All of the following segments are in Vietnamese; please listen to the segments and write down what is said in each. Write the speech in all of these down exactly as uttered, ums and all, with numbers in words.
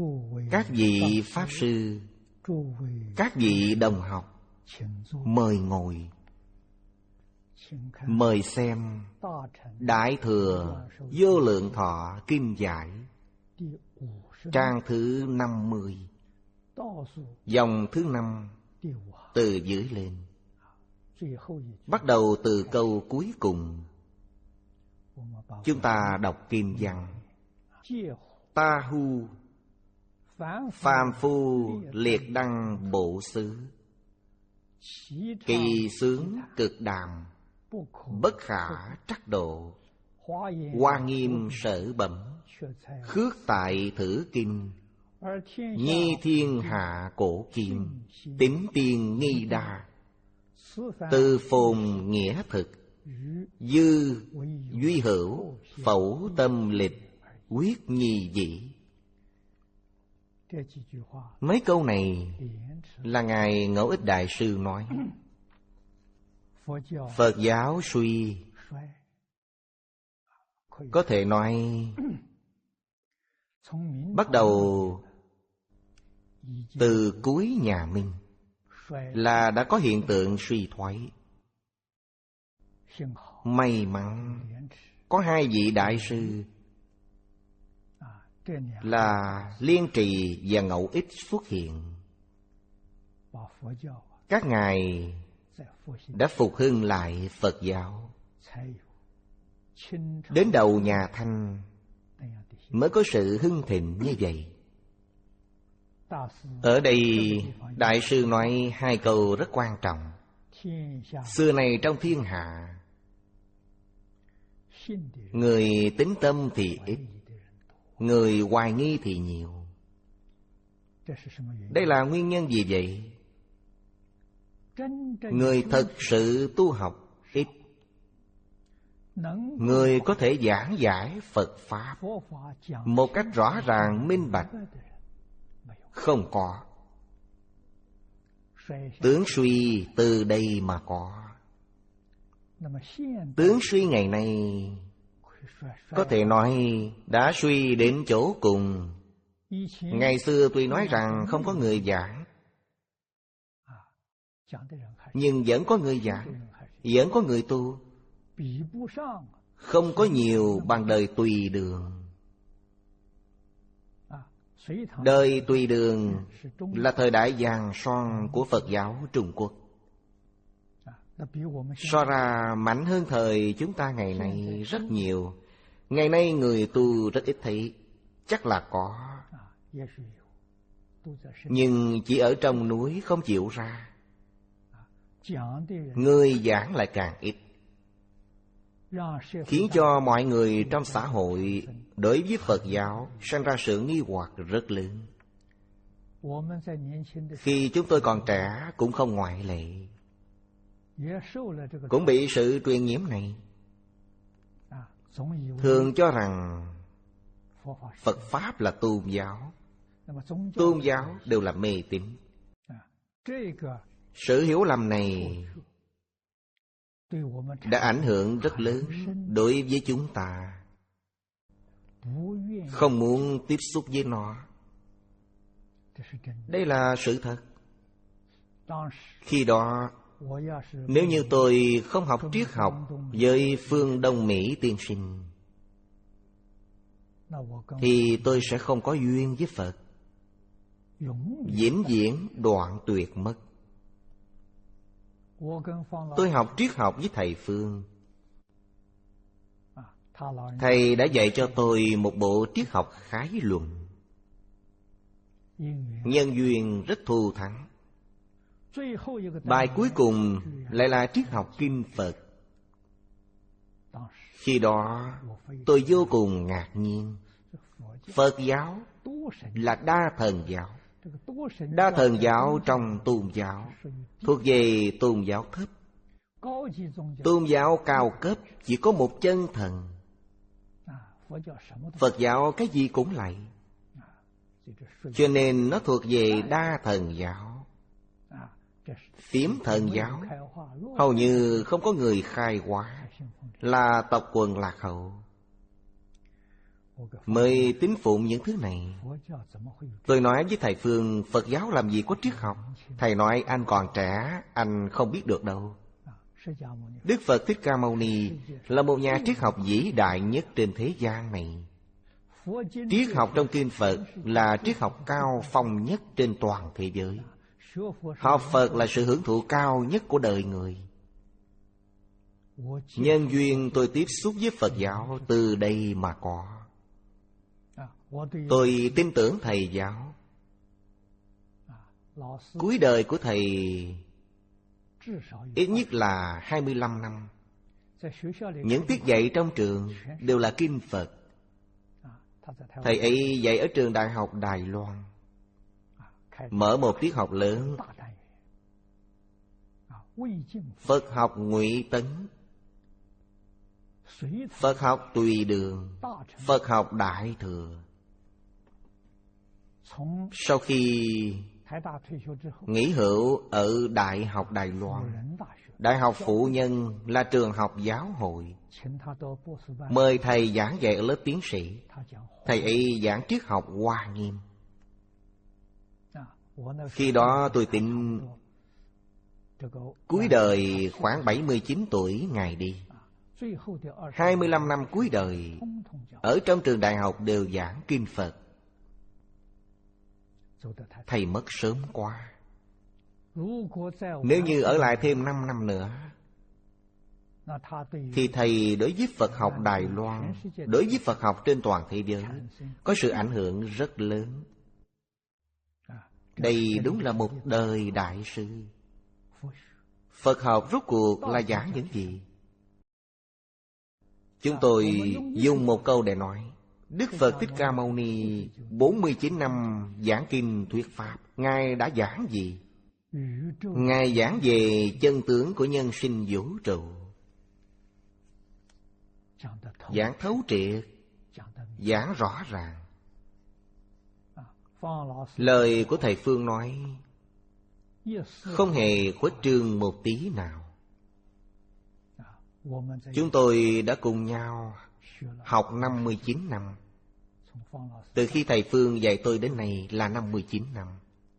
các vị Pháp Sư, các vị đồng học, mời ngồi. Mời xem Đại Thừa Vô Lượng Thọ Kinh Giải, trang thứ năm mươi, dòng thứ năm từ dưới lên. Bắt đầu từ câu cuối cùng. Chúng ta đọc kinh văn. Ta hu phàm phu liệt đăng bộ xứ, kỳ sướng cực đàm, bất khả trắc độ. Hoa nghiêm sở bẩm, khước tại thử kinh, nhi thiên hạ cổ kim, tín tiên nghi đa. Từ phồn nghĩa thực, dư duy hữu, phẩu tâm lịch, quyết nhi dĩ. Mấy câu này là Ngài Ngẫu Ích Đại Sư nói. Phật giáo suy, có thể nói bắt đầu từ cuối nhà Minh là đã có hiện tượng suy thoái. May mắn có hai vị đại sư là Liên Trì và Ngẫu Ích xuất hiện. Các ngài đã phục hưng lại Phật giáo. Đến đầu nhà Thanh mới có sự hưng thịnh như vậy. Ở đây Đại sư nói hai câu rất quan trọng. Xưa này trong thiên hạ, người tín tâm thì ít, người hoài nghi thì nhiều. Đây là nguyên nhân gì vậy? Người thật sự tu học ít, người có thể giảng giải Phật Pháp một cách rõ ràng minh bạch không có. Tướng suy từ đây mà có. Tướng suy ngày nay có thể nói đã suy đến chỗ cùng. Ngày xưa tuy nói rằng không có người giảng, nhưng vẫn có người giảng, vẫn có người tu. Không có nhiều bằng đời Tùy Đường. Đời Tùy Đường là thời đại vàng son của Phật giáo Trung Quốc. So ra mạnh hơn thời chúng ta ngày nay rất nhiều. Ngày nay người tu rất ít thấy. Chắc là có, nhưng chỉ ở trong núi không chịu ra. Người giảng lại càng ít, khiến cho mọi người trong xã hội đối với Phật giáo sinh ra sự nghi hoặc rất lớn. Khi chúng tôi còn trẻ cũng không ngoại lệ, cũng bị sự truyền nhiễm này. Thường cho rằng Phật Pháp là tôn giáo, tôn giáo đều là mê tín. Sự hiểu lầm này đã ảnh hưởng rất lớn đối với chúng ta. Không muốn tiếp xúc với nó. Đây là sự thật. Khi đó, nếu như tôi không học triết học với Phương Đông Mỹ tiên sinh, thì tôi sẽ không có duyên với Phật, vĩnh viễn đoạn tuyệt mất. Tôi học triết học với thầy Phương. Thầy đã dạy cho tôi một bộ triết học khái luận. Nhân duyên rất thù thắng. Bài cuối cùng lại là triết học kinh Phật. Khi đó tôi vô cùng ngạc nhiên. Phật giáo là đa thần giáo. Đa thần giáo trong tôn giáo thuộc về tôn giáo thấp. Tôn giáo cao cấp chỉ có một chân thần. Phật giáo cái gì cũng lạy, cho nên nó thuộc về đa thần giáo. Phiếm thần giáo hầu như không có người khai hóa, là tộc quần lạc hậu. mới tín phụng những thứ này. Tôi nói với thầy Phương, Phật giáo làm gì có triết học. Thầy nói anh còn trẻ, anh không biết được đâu. Đức Phật Thích Ca Mâu Ni là một nhà triết học vĩ đại nhất trên thế gian này. Triết học trong kinh Phật là triết học cao phong nhất trên toàn thế giới. Học Phật là sự hưởng thụ cao nhất của đời người. Nhân duyên tôi tiếp xúc với Phật giáo từ đây mà có. Tôi tin tưởng thầy giáo. Cuối đời của thầy ít nhất là hai mươi lăm năm. Những tiết dạy trong trường đều là kinh Phật. Thầy ấy dạy ở trường Đại học Đài Loan, mở một tiết học lớn, Phật học Ngụy Tấn, Phật học Tùy Đường, Phật học Đại Thừa. Sau khi nghỉ hưu ở Đại học Đài Loan, Đại học Phụ Nhân là trường học giáo hội, mời thầy giảng dạy ở lớp tiến sĩ. Thầy ấy giảng triết học Hoa Nghiêm. Khi đó tôi tin cuối đời khoảng bảy mươi chín tuổi Ngài đi. Hai mươi lăm năm cuối đời ở trong trường đại học đều giảng kinh Phật. Thầy mất sớm quá. Nếu như ở lại thêm năm năm nữa thì thầy đối với Phật học Đài Loan, đối với Phật học trên toàn thế giới có sự ảnh hưởng rất lớn. Đây đúng là một đời đại sư. Phật học rốt cuộc là giảng những gì? Chúng tôi dùng một câu để nói. Đức Phật Thích Ca Mâu Ni bốn mươi chín năm giảng kinh thuyết pháp. Ngài đã giảng gì? Ngài giảng về chân tướng của nhân sinh vũ trụ, giảng thấu triệt, giảng rõ ràng. Lời của thầy Phương nói không hề khuếch trương một tí nào. Chúng tôi đã cùng nhau học năm mươi chín năm. Từ khi thầy Phương dạy tôi đến nay là năm mươi chín năm.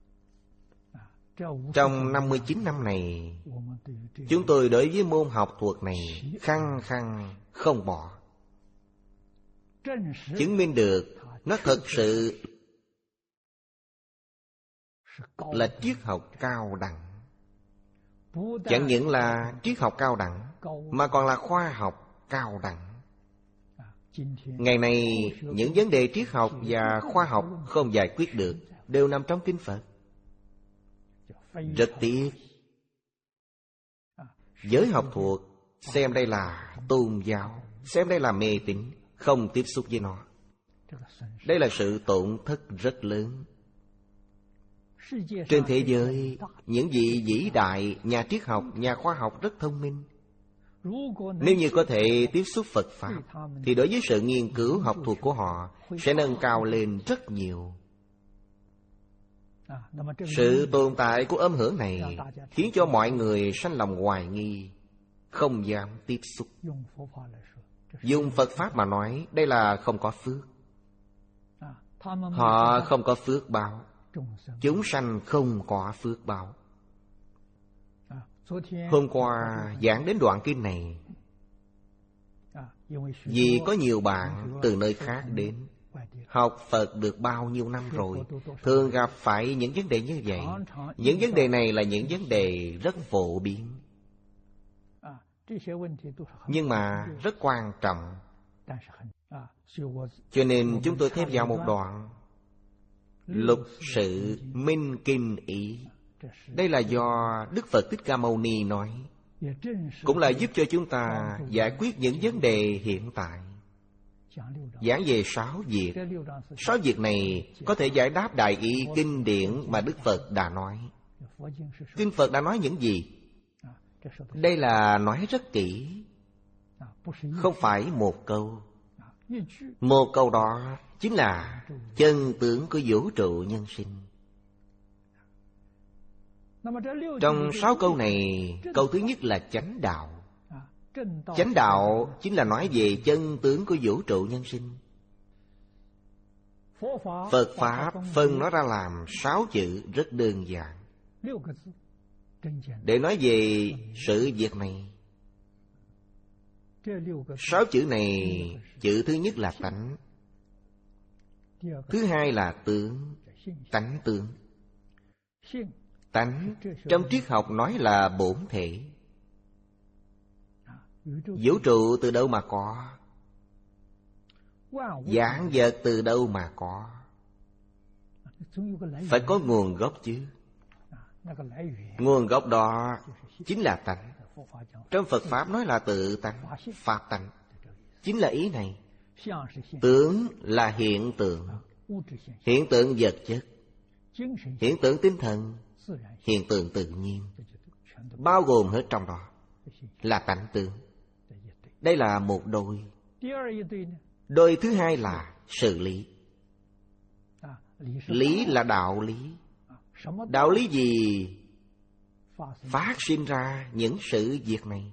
Trong năm mươi chín năm này, chúng tôi đối với môn học thuật này khăng khăng không bỏ. Chứng minh được nó thật sự là triết học cao đẳng. Chẳng những là triết học cao đẳng mà còn là khoa học cao đẳng. Ngày nay những vấn đề triết học và khoa học không giải quyết được đều nằm trong kinh Phật. Rất tiếc, giới học thuật xem đây là tôn giáo, xem đây là mê tín, không tiếp xúc với nó. Đây là sự tổn thất rất lớn. Trên thế giới, những vị vĩ đại nhà triết học, nhà khoa học rất thông minh. Nếu như có thể tiếp xúc Phật Pháp thì đối với sự nghiên cứu học thuật của họ sẽ nâng cao lên rất nhiều. Sự tồn tại của âm hưởng này khiến cho mọi người sanh lòng hoài nghi, không dám tiếp xúc. Dùng Phật Pháp mà nói, đây là không có phước. Họ không có phước báo. Chúng sanh không có phước báo. Hôm qua giảng đến đoạn kinh này, vì có nhiều bạn từ nơi khác đến, học Phật được bao nhiêu năm rồi, thường gặp phải những vấn đề như vậy. Những vấn đề này là những vấn đề rất phổ biến, nhưng mà rất quan trọng. Cho nên chúng tôi thêm vào một đoạn Lục sự minh kinh ý. Đây là do Đức Phật Thích Ca Mâu Ni nói, cũng là giúp cho chúng ta giải quyết những vấn đề hiện tại. Giảng về sáu việc. Sáu việc này có thể giải đáp đại ý kinh điển mà Đức Phật đã nói. Kinh Phật đã nói những gì? Đây là nói rất kỹ, không phải một câu. Một câu đó chính là chân tướng của vũ trụ nhân sinh. Trong sáu câu này, câu thứ nhất là chánh đạo. Chánh đạo chính là nói về chân tướng của vũ trụ nhân sinh. Phật Pháp phân nó ra làm sáu chữ rất đơn giản. Để nói về sự việc này, sáu chữ này, chữ thứ nhất là tánh, thứ hai là tướng, tánh tướng. Tánh trong triết học nói là bổn thể. Vũ trụ từ đâu mà có? Vạn vật từ đâu mà có? Phải có nguồn gốc chứ. Nguồn gốc đó chính là tánh. Trong Phật Pháp nói là tự tánh, Pháp tánh, chính là ý này. Tướng là hiện tượng, hiện tượng vật chất, hiện tượng tinh thần, hiện tượng tự nhiên, bao gồm hết trong đó là tánh tướng. Đây là một đôi. Đôi thứ hai là sự lý. Lý là đạo lý. Đạo lý gì phát sinh ra những sự việc này?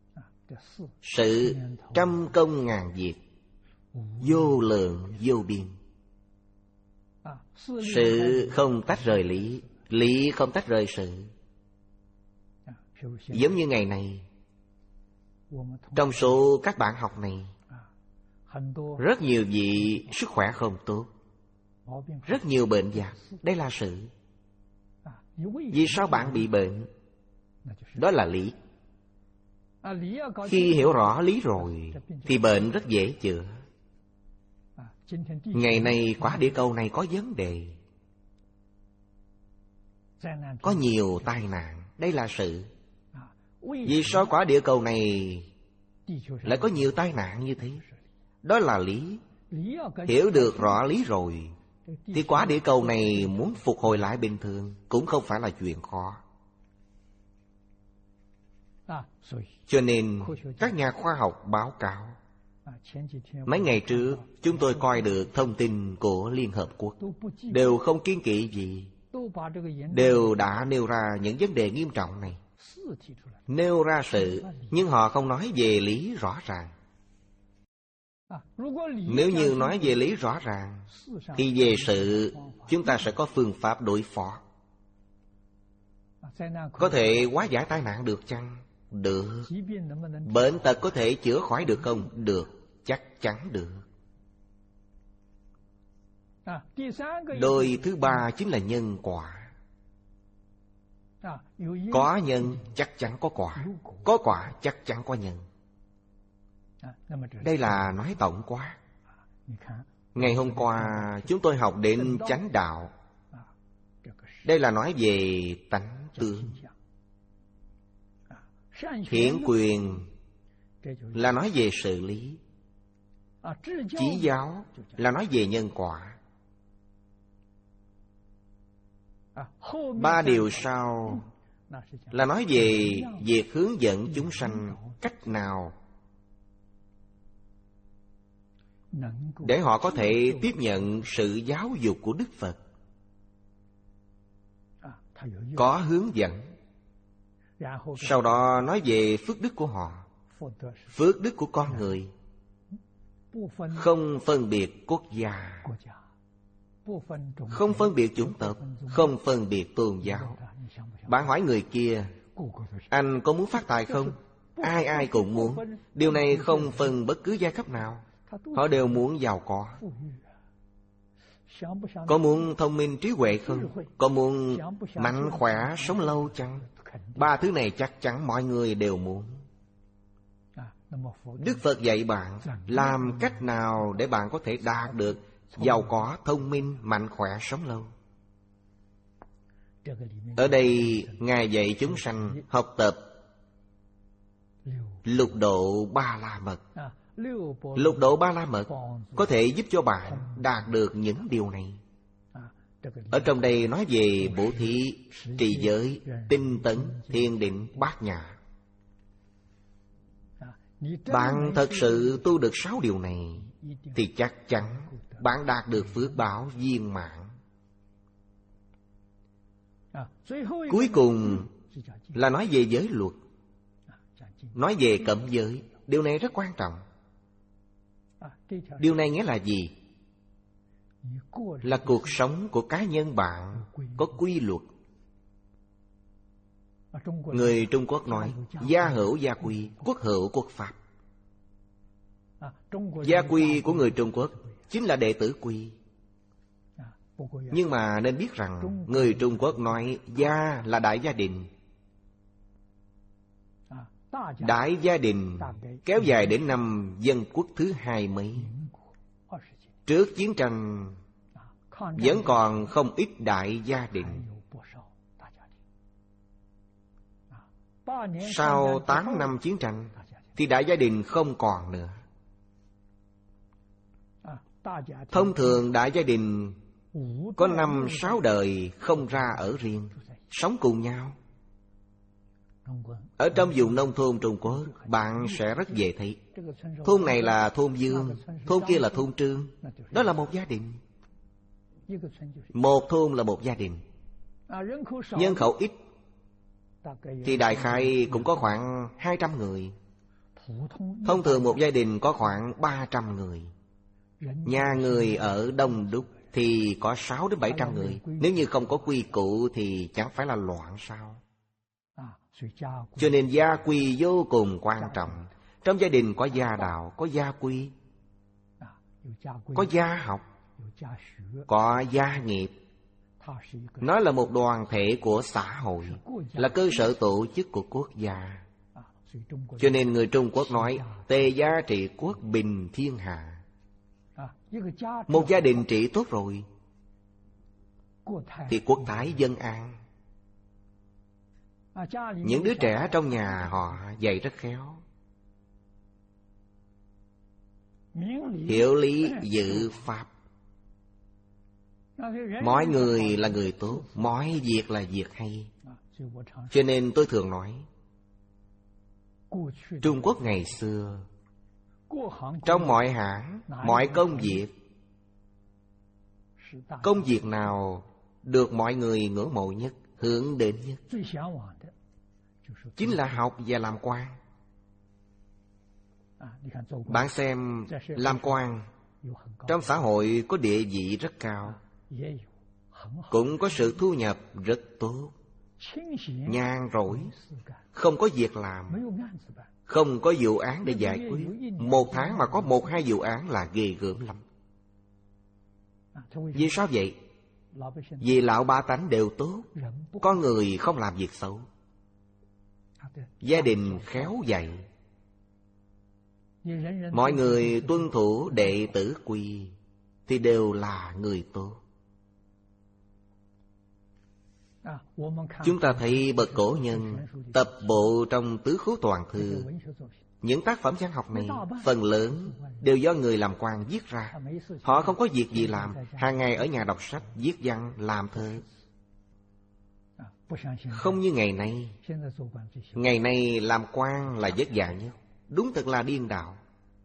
Sự trăm công ngàn việc, vô lượng vô biên. Sự không tách rời lý, lý không tách rời sự. Giống như ngày này, trong số các bạn học này, rất nhiều vị sức khỏe không tốt, rất nhiều bệnh vặt. Đây là sự. Vì sao bạn bị bệnh? Đó là lý. Khi hiểu rõ lý rồi thì bệnh rất dễ chữa. Ngày nay quả địa cầu này có vấn đề, có nhiều tai nạn. Đây là sự. Vì sao quả địa cầu này lại có nhiều tai nạn như thế? Đó là lý. Hiểu được rõ lý rồi thì quả địa cầu này muốn phục hồi lại bình thường cũng không phải là chuyện khó. Cho nên các nhà khoa học báo cáo, mấy ngày trước chúng tôi coi được thông tin của Liên Hợp Quốc, đều không kiêng kỵ gì, đều đã nêu ra những vấn đề nghiêm trọng này, nêu ra sự, nhưng họ không nói về lý rõ ràng. Nếu như nói về lý rõ ràng thì về sự chúng ta sẽ có phương pháp đối phó. Có thể hóa giải tai nạn được chăng? Được. Bệnh tật có thể chữa khỏi được không? Được. Chắc chắn được. Đôi thứ ba chính là nhân quả. Có nhân chắc chắn có quả, có quả chắc chắn có nhân. Đây là nói tổng quát. Ngày hôm qua chúng tôi học đến chánh đạo. Đây là nói về tánh tướng. Thiện quyền là nói về sự lý. Chí giáo là nói về nhân quả. Ba điều sau là nói về việc hướng dẫn chúng sanh cách nào để họ có thể tiếp nhận sự giáo dục của Đức Phật. Có hướng dẫn. Sau đó nói về phước đức của họ, phước đức của con người, không phân biệt quốc gia, không phân biệt chủng tộc, không phân biệt tôn giáo. Bạn hỏi người kia, anh có muốn phát tài không? Ai ai cũng muốn. Điều này không phân bất cứ giai cấp nào. Họ đều muốn giàu có. Có muốn thông minh trí huệ không? Có muốn mạnh khỏe sống lâu chăng? Ba thứ này chắc chắn mọi người đều muốn. Đức Phật dạy bạn làm cách nào để bạn có thể đạt được giàu có, thông minh, mạnh khỏe, sống lâu. Ở đây Ngài dạy chúng sanh học tập lục độ ba la mật. Lục độ ba la mật có thể giúp cho bạn đạt được những điều này. Ở trong đây nói về bố thí, trì giới, tinh tấn, thiền định, bát nhã. Bạn thật sự tu được sáu điều này thì chắc chắn bạn đạt được phước báo viên mãn. Cuối cùng là nói về giới luật, nói về cấm giới. Điều này rất quan trọng. Điều này nghĩa là gì? là cuộc sống của cá nhân bạn có quy luật. Người Trung Quốc nói gia hữu gia quy, quốc hữu quốc pháp. Gia quy của người Trung Quốc chính là đệ tử quy. Nhưng mà nên biết rằng người Trung Quốc nói gia là đại gia đình. Đại gia đình kéo dài đến năm Dân Quốc thứ hai mấy. Trước chiến tranh vẫn còn không ít đại gia đình. Sau tám năm chiến tranh thì đại gia đình không còn nữa. Thông thường đại gia đình có năm sáu đời không ra ở riêng, sống cùng nhau. Ở trong vùng nông thôn Trung Quốc, bạn sẽ rất dễ thấy thôn này là thôn Dương, thôn kia là thôn Trương. Đó là một gia đình. Một thôn là một gia đình. Nhân khẩu ít thì đại khái cũng có khoảng hai trăm người. Thông thường một gia đình có khoảng ba trăm người. Nhà người ở đông đúc thì có sáu đến bảy trăm người. Nếu như không có quy củ thì chẳng phải là loạn sao? Cho nên gia quy vô cùng quan trọng. Trong gia đình có gia đạo, có gia quy, có gia học, có gia nghiệp. Nó là một đoàn thể của xã hội, là cơ sở tổ chức của quốc gia. Cho nên người Trung Quốc nói tề gia trị quốc, bình thiên hạ. Một gia đình trị tốt rồi thì quốc thái dân an. Những đứa trẻ trong nhà họ dạy rất khéo, hiểu lý dự pháp. Mọi người là người tốt, mọi việc là việc hay. Cho nên tôi thường nói Trung Quốc ngày xưa, trong mọi hãng, mọi công việc, công việc nào được mọi người ngưỡng mộ nhất, hướng đến nhất, chính là học và làm quan. Bạn xem, làm quan trong xã hội có địa vị rất cao, cũng có sự thu nhập rất tốt. Nhàn rỗi, không có việc làm, không có vụ án để giải quyết. Một tháng mà có một hai vụ án là ghê gớm lắm. Vì sao vậy? Vì lão ba tánh đều tốt, có người không làm việc xấu. Gia đình khéo dạy, mọi người tuân thủ đệ tử quy thì đều là người tốt. Chúng ta thấy bậc cổ nhân tập bộ trong Tứ Khố Toàn Thư. Những tác phẩm văn học này phần lớn đều do người làm quan viết ra. Họ không có việc gì làm, hàng ngày ở nhà đọc sách, viết văn, làm thơ. Không như ngày nay. Ngày nay làm quan là vất vả nhất, đúng thật là điên đạo.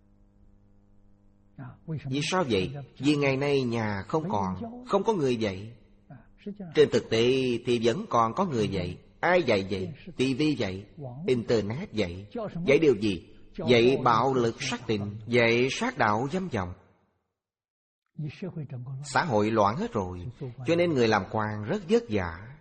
Vì sao vậy? Vì ngày nay nhà không còn, không có người dạy. Trên thực tế thì vẫn còn có người dạy. Ai dạy vậy? ti vi dạy, Internet dạy. Dạy điều gì? Dạy bạo lực sát tình, dạy sát đạo dâm vọng. Xã hội loạn hết rồi, cho nên người làm quan rất vất vả.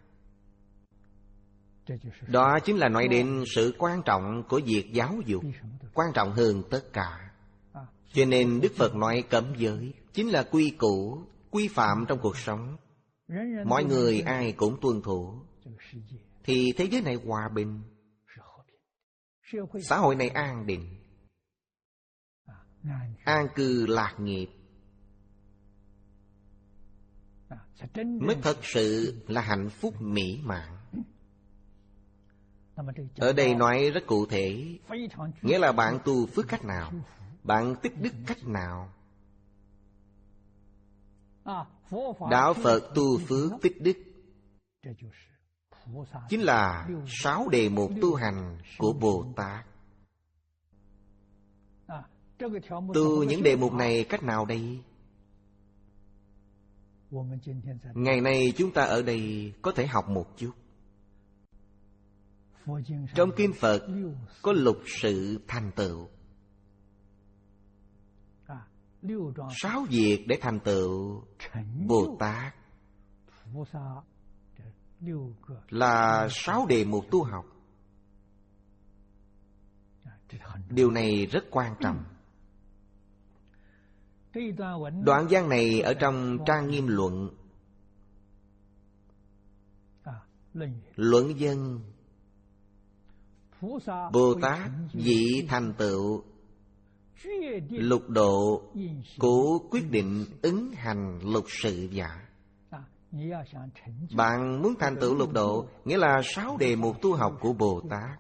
Đó chính là nói đến sự quan trọng của việc giáo dục, quan trọng hơn tất cả. Cho nên Đức Phật nói cấm giới chính là quy củ, quy phạm trong cuộc sống. Mọi người ai cũng tuân thủ thì thế giới này hòa bình, xã hội này an định, an cư lạc nghiệp, mới thật sự là hạnh phúc mỹ mãn. Ở đây nói rất cụ thể, nghĩa là bạn tu phước cách nào, bạn tích đức cách nào. Đạo Phật tu phước tích đức chính là sáu đề mục tu hành của Bồ Tát. Tu những đề mục này cách nào đây? Ngày nay chúng ta ở đây có thể học một chút. Trong Kinh Phật có lục sự thành tựu. sáu việc để thành tựu Bồ Tát là sáu đề mục tu học. Điều này rất quan trọng. Đoạn văn này ở trong Trang Nghiêm Luận, Luận Dân, Bồ Tát vị thành tựu lục độ, cố quyết định ứng hành lục sự giả. Bạn muốn thành tựu lục độ, nghĩa là sáu đề mục tu học của Bồ Tát.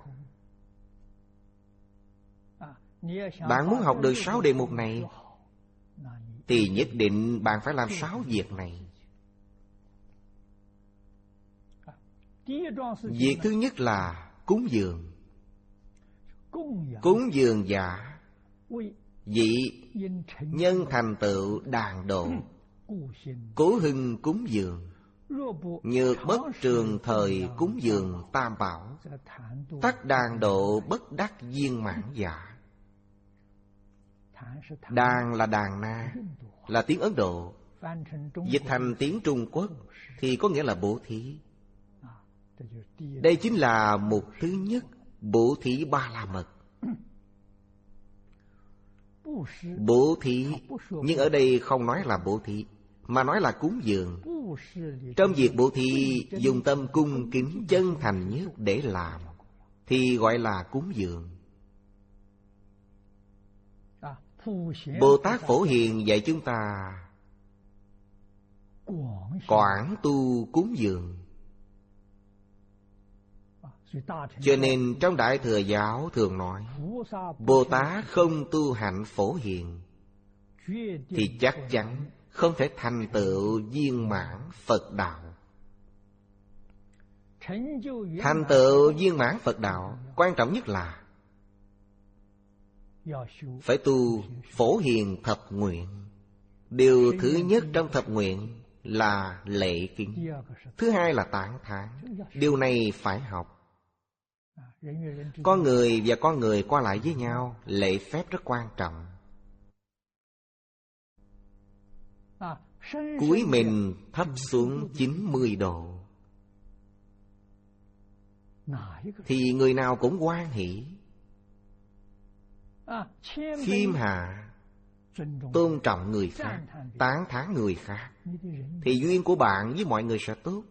Bạn muốn học được sáu đề mục này, thì nhất định bạn phải làm sáu việc này. Việc thứ nhất là cúng dường. Cúng dường giả vị nhân thành tựu đàn độ, cố hưng cúng dường. Nhược bất trường thời cúng dường tam bảo, tắc đàn độ bất đắc viên mãn giả. Đàn là đàn na, là tiếng Ấn Độ. Dịch thành tiếng Trung Quốc thì có nghĩa là bố thí. Đây chính là mục thứ nhất, bố thí ba la mật. Bố thí, nhưng ở đây không nói là bố thí, mà nói là cúng dường. Trong việc bố thí dùng tâm cung kính chân thành nhất để làm, thì gọi là cúng dường. Bồ Tát Phổ Hiền dạy chúng ta quảng tu cúng dường. Cho nên trong Đại Thừa Giáo thường nói, Bồ Tát không tu hạnh Phổ Hiền thì chắc chắn không thể thành tựu viên mãn Phật Đạo. Thành tựu viên mãn Phật Đạo, quan trọng nhất là phải tu Phổ Hiền thập nguyện. Điều thứ nhất trong thập nguyện là lễ kính. Thứ hai là tán thán. Điều này phải học. Con người và con người qua lại với nhau, lễ phép rất quan trọng. Cúi mình thấp xuống chín mươi độ, thì người nào cũng hoan hỷ. Khiêm hạ, tôn trọng người khác, tán thán người khác, thì duyên của bạn với mọi người sẽ tốt.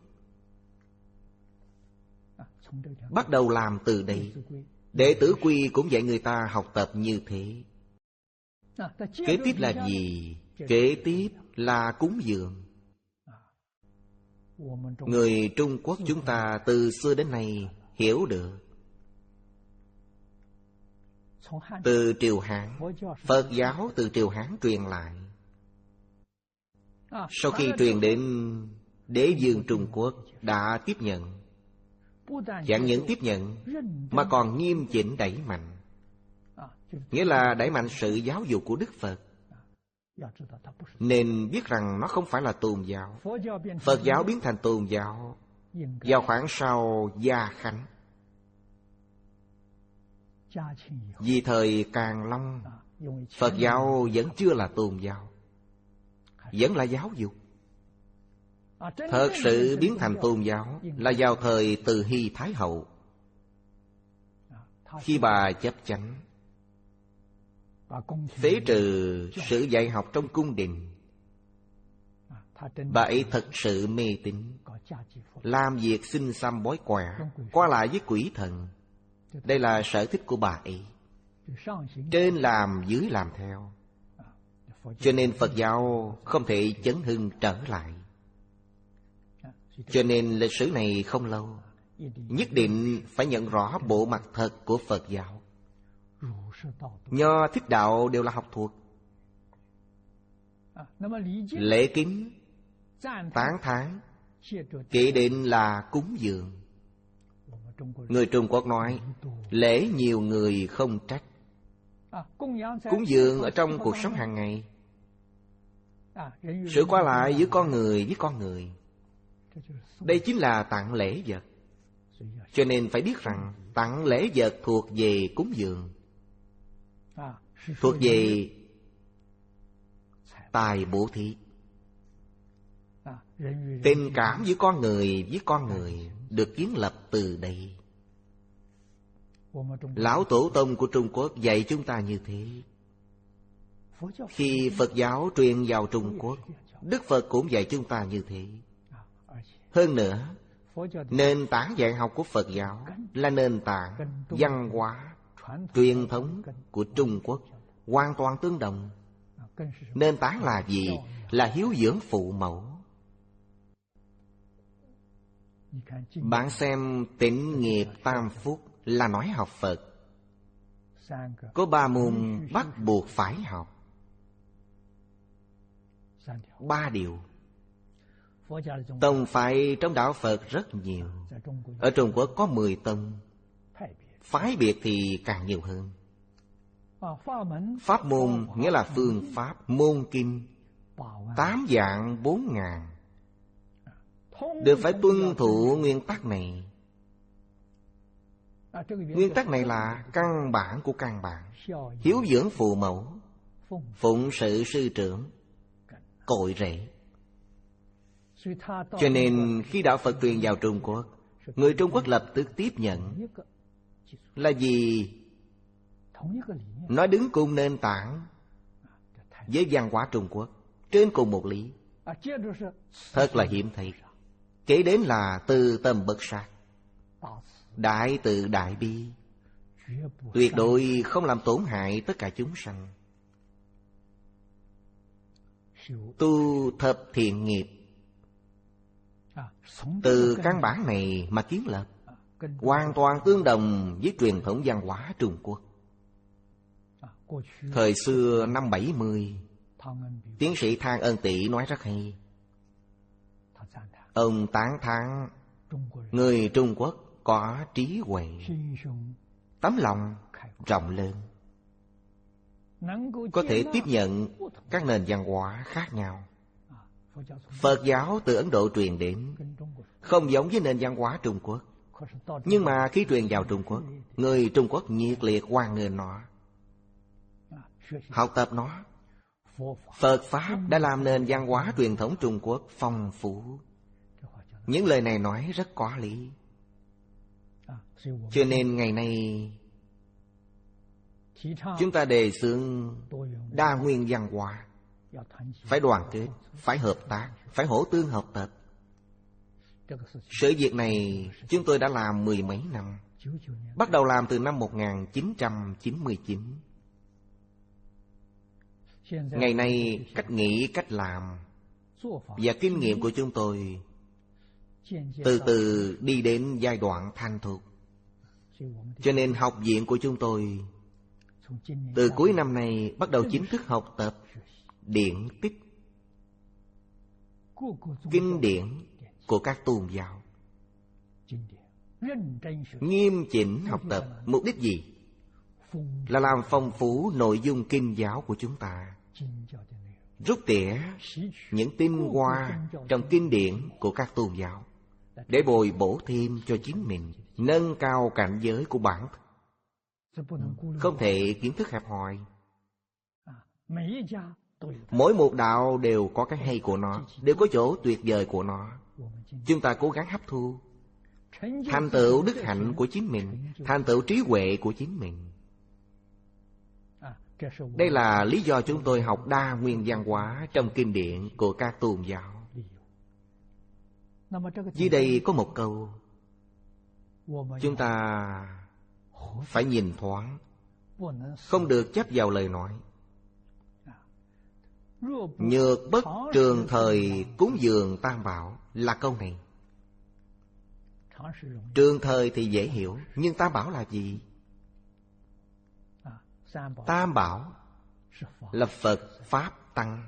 Bắt đầu làm từ đây. Đệ tử Quy cũng dạy người ta học tập như thế. Kế tiếp là gì? Kế tiếp là cúng dường. Người Trung Quốc chúng ta từ xưa đến nay hiểu được. Từ Triều Hán, Phật giáo từ Triều Hán truyền lại. Sau khi truyền đến Đế vương Trung Quốc đã tiếp nhận. Chẳng những tiếp nhận mà còn nghiêm chỉnh đẩy mạnh. Nghĩa là đẩy mạnh sự giáo dục của Đức Phật. Nên biết rằng nó không phải là tôn giáo. Phật giáo biến thành tôn giáo vào khoảng sau Gia Khánh. Vì thời Càn Long, Phật giáo vẫn chưa là tôn giáo, vẫn là giáo dục. Thật sự biến thành tôn giáo là vào thời Từ Hy Thái Hậu, khi bà chấp chánh phế trừ sự dạy học trong cung đình. Bà ấy thật sự mê tín, làm việc xin xăm bói quẻ, qua lại với quỷ thần. Đây là sở thích của bà ấy. Trên làm dưới làm theo. Cho nên Phật giáo không thể chấn hưng trở lại. Cho nên lịch sử này không lâu, nhất định phải nhận rõ bộ mặt thật của Phật giáo. Nho Thích Đạo đều là học thuộc. Lễ kính, tán thán, kể định là cúng dường. Người Trung Quốc nói, lễ nhiều người không trách. Cúng dường ở trong cuộc sống hàng ngày, sự qua lại giữa con người với con người, đây chính là tặng lễ vật. Cho nên phải biết rằng tặng lễ vật thuộc về cúng dường, thuộc về tài bố thí. Tình cảm giữa con người với con người được kiến lập từ đây. Lão Tổ Tông của Trung Quốc dạy chúng ta như thế. Khi Phật giáo truyền vào Trung Quốc, Đức Phật cũng dạy chúng ta như thế. Hơn nữa, nền tảng dạy học của Phật giáo là nền tảng văn hóa, truyền thống của Trung Quốc hoàn toàn tương đồng. Nền tảng là gì? Là hiếu dưỡng phụ mẫu. Bạn xem Tịnh Nghiệp Tam Phúc là nói học Phật. Có ba môn bắt buộc phải học. Ba điều. Tông phái trong đạo Phật rất nhiều. Ở Trung Quốc có mười tông. Phái biệt thì càng nhiều hơn. Pháp môn nghĩa là phương pháp, môn kinh, tám vạn bốn ngàn, đều phải tuân thủ nguyên tắc này. Nguyên tắc này là căn bản của căn bản. Hiếu dưỡng phụ mẫu, phụng sự sư trưởng, cội rễ. Cho nên khi đạo Phật truyền vào Trung Quốc, người Trung Quốc lập tức tiếp nhận. Là gì? Nó đứng cùng nền tảng với văn hóa Trung Quốc, trên cùng một lý. Thật là hiếm thấy. Kế đến là từ tâm bất sát, đại từ đại bi, tuyệt đối không làm tổn hại tất cả chúng sanh. Tu thập thiện nghiệp, từ căn bản này mà kiến lập, hoàn toàn tương đồng với truyền thống văn hóa Trung Quốc. Thời xưa năm bảy mươi, tiến sĩ Thang Ân Tị nói rất hay. Ông tán thán người Trung Quốc có trí huệ, tấm lòng rộng lớn, có thể tiếp nhận các nền văn hóa khác nhau. Phật giáo từ Ấn Độ truyền đến, không giống với nền văn hóa Trung Quốc. Nhưng mà khi truyền vào Trung Quốc, người Trung Quốc nhiệt liệt hoan nghênh nó, học tập nó. Phật Pháp đã làm nền văn hóa truyền thống Trung Quốc phong phú. Những lời này nói rất có lý. Cho nên ngày nay chúng ta đề xướng đa nguyên văn hóa, phải đoàn kết, phải hợp tác, phải hỗ tương học tập. Sự việc này chúng tôi đã làm mười mấy năm. Bắt đầu làm từ năm một nghìn chín trăm chín mươi chín. Ngày nay cách nghĩ, cách làm và kinh nghiệm của chúng tôi từ từ đi đến giai đoạn thành thục. Cho nên học viện của chúng tôi từ cuối năm nay bắt đầu chính thức học tập điển tích, kinh điển của các tôn giáo. Nghiêm chỉnh học tập. Mục đích gì? Là làm phong phú nội dung kinh giáo của chúng ta, rút tỉa những tinh hoa trong kinh điển của các tôn giáo, để bồi bổ thêm cho chính mình, nâng cao cảnh giới của bản thân. Không thể kiến thức hẹp hòi. Mỗi một đạo đều có cái hay của nó, đều có chỗ tuyệt vời của nó. Chúng ta cố gắng hấp thu, thành tựu đức hạnh của chính mình, thành tựu trí huệ của chính mình. Đây là lý do chúng tôi học đa nguyên văn hóa trong kinh điển của các tôn giáo. Dưới đây có một câu chúng ta phải nhìn thoáng, không được chấp vào lời nói. Nhược bất trường thời cúng dường tam bảo là câu này. Trường thời thì dễ hiểu, nhưng tam bảo là gì? Tam bảo là Phật, Pháp, Tăng.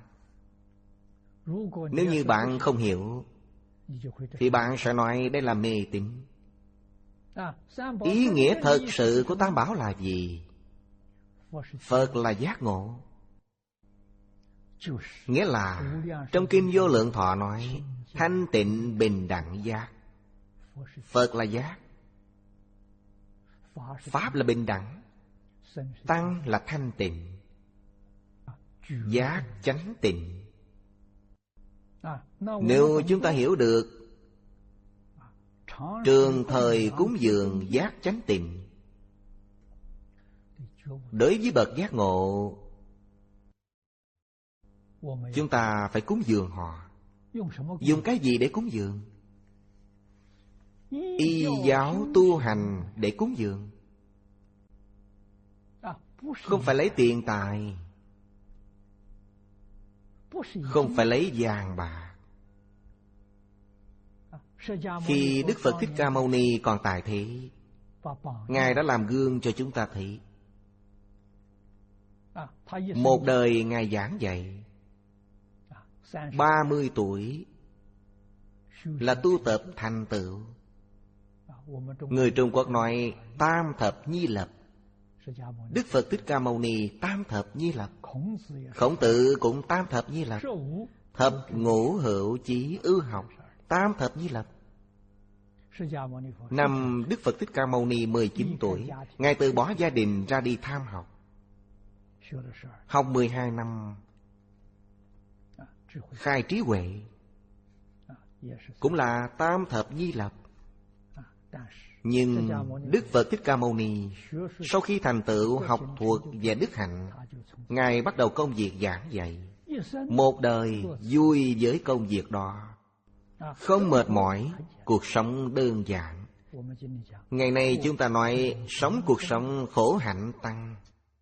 Nếu như bạn không hiểu thì bạn sẽ nói đây là mê tín. Ý nghĩa thật sự của tam bảo là gì? Phật là giác ngộ. Nghĩa là trong Kinh Vô Lượng Thọ nói thanh tịnh bình đẳng giác. Phật là giác, Pháp là bình đẳng, Tăng là thanh tịnh. giác chánh tịnh. Nếu chúng ta hiểu được trường thời cúng dường giác chánh tịnh, đối với bậc giác ngộ, chúng ta phải cúng dường họ. Dùng cái gì để cúng dường? Y giáo tu hành để cúng dường. Không phải lấy tiền tài, không phải lấy vàng bạc. Khi Đức Phật Thích Ca Mâu Ni còn tại thế, Ngài đã làm gương cho chúng ta thấy. Một đời Ngài giảng dạy, ba mươi tuổi là tu tập thành tựu. Người Trung Quốc nói tam thập nhi lập. Đức Phật Thích Ca Mâu Ni tam thập nhi lập. Khổng Tử cũng tam thập nhi lập. Thập ngũ hữu chí ư học, tam thập nhi lập. Năm Đức Phật Thích Ca Mâu Ni mười chín tuổi, Ngài từ bỏ gia đình ra đi tham học. Học mười hai năm, khai trí huệ, cũng là tam thập nhi lập. Nhưng Đức Phật Thích Ca Mâu Ni sau khi thành tựu học thuật và đức hạnh, Ngài bắt đầu công việc giảng dạy. Một đời vui với công việc đó, không mệt mỏi, cuộc sống đơn giản. Ngày nay chúng ta nói sống cuộc sống khổ hạnh tăng.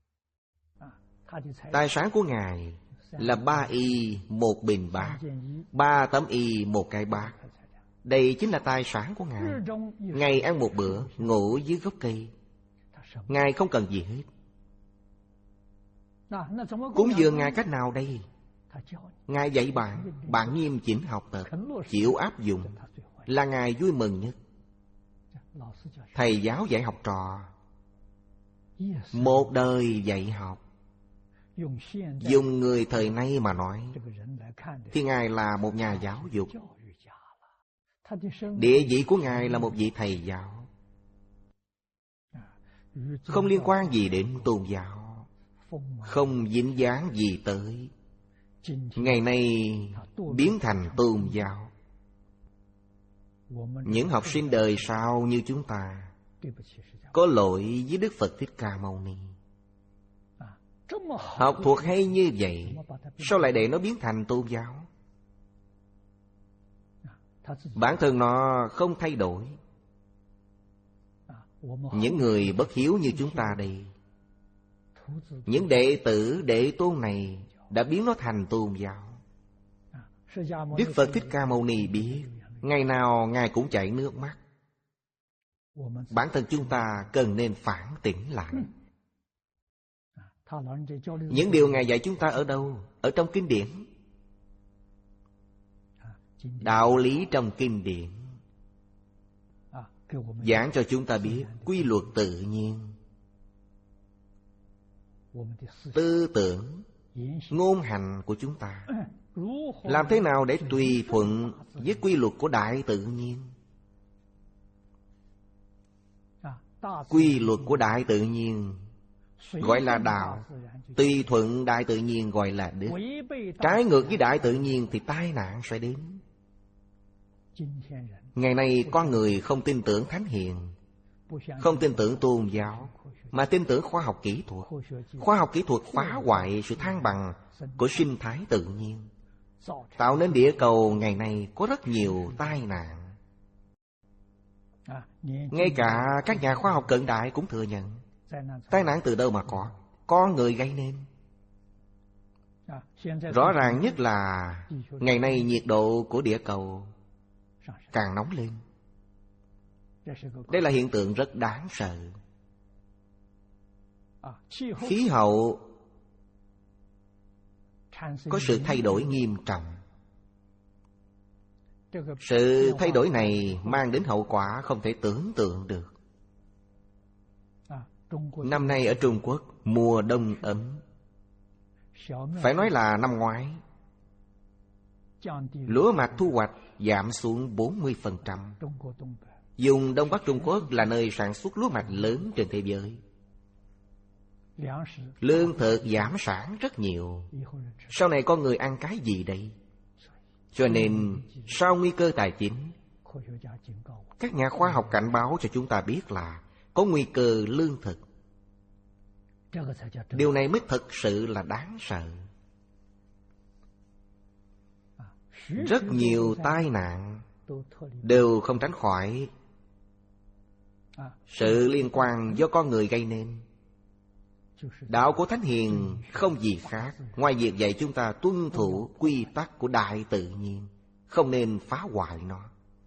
Tài sản của Ngài là ba y một bình bát, ba tấm y một cái bát. Đây chính là tài sản của Ngài. Ngài ăn một bữa, ngủ dưới gốc cây. Ngài không cần gì hết. Cúng dường Ngài cách nào đây? Ngài dạy bạn, bạn nghiêm chỉnh học tập, chịu áp dụng, là Ngài vui mừng nhất. Thầy giáo dạy học trò, một đời dạy học. Dùng người thời nay mà nói, thì Ngài là một nhà giáo dục. Địa vị của Ngài là một vị thầy giáo, không liên quan gì đến tôn giáo, không dính dáng gì tới. Ngày nay biến thành tôn giáo. Những học sinh đời sau như chúng ta có lỗi với Đức Phật Thích Ca Mâu Ni. Học thuộc hay như vậy, sao lại để nó biến thành tôn giáo? Bản thân nó không thay đổi. Những người bất hiếu như chúng ta đây, những đệ tử đệ tôn này đã biến nó thành tôn giáo. Đức Phật Thích Ca Mâu Ni biết, ngày nào Ngài cũng chảy nước mắt. Bản thân chúng ta cần nên phản tỉnh lại. Những điều Ngài dạy chúng ta ở đâu? Ở trong kinh điển. Đạo lý trong kinh điển giảng cho chúng ta biết quy luật tự nhiên. Tư tưởng, ngôn hành của chúng ta làm thế nào để tùy thuận với quy luật của đại tự nhiên. Quy luật của đại tự nhiên gọi là đạo, tùy thuận đại tự nhiên gọi là đức. Trái ngược với đại tự nhiên thì tai nạn sẽ đến. Ngày nay con người không tin tưởng thánh hiền, không tin tưởng tôn giáo, mà tin tưởng khoa học kỹ thuật. Khoa học kỹ thuật phá hoại sự thăng bằng của sinh thái tự nhiên, tạo nên địa cầu ngày nay có rất nhiều tai nạn. Ngay cả các nhà khoa học cận đại cũng thừa nhận tai nạn từ đâu mà có? Con người gây nên. Rõ ràng nhất là ngày nay nhiệt độ của địa cầu càng nóng lên. Đây là hiện tượng rất đáng sợ. Khí hậu có sự thay đổi nghiêm trọng. Sự thay đổi này mang đến hậu quả không thể tưởng tượng được. Năm nay ở Trung Quốc mùa đông ấm. Phải nói là năm ngoái lúa mạch thu hoạch giảm xuống bốn mươi phần trăm. Vùng Đông Bắc Trung Quốc là nơi sản xuất lúa mạch lớn trên thế giới. Lương thực giảm sản rất nhiều. Sau này con người ăn cái gì đây? Cho nên sau nguy cơ tài chính, các nhà khoa học cảnh báo cho chúng ta biết là có nguy cơ lương thực. Điều này mới thực sự là đáng sợ. Rất nhiều tai nạn đều không tránh khỏi sự liên quan do con người gây nên. Đạo của Thánh Hiền không gì khác ngoài việc dạy chúng ta tuân thủ quy tắc của đại tự nhiên, không nên phá hoại nó.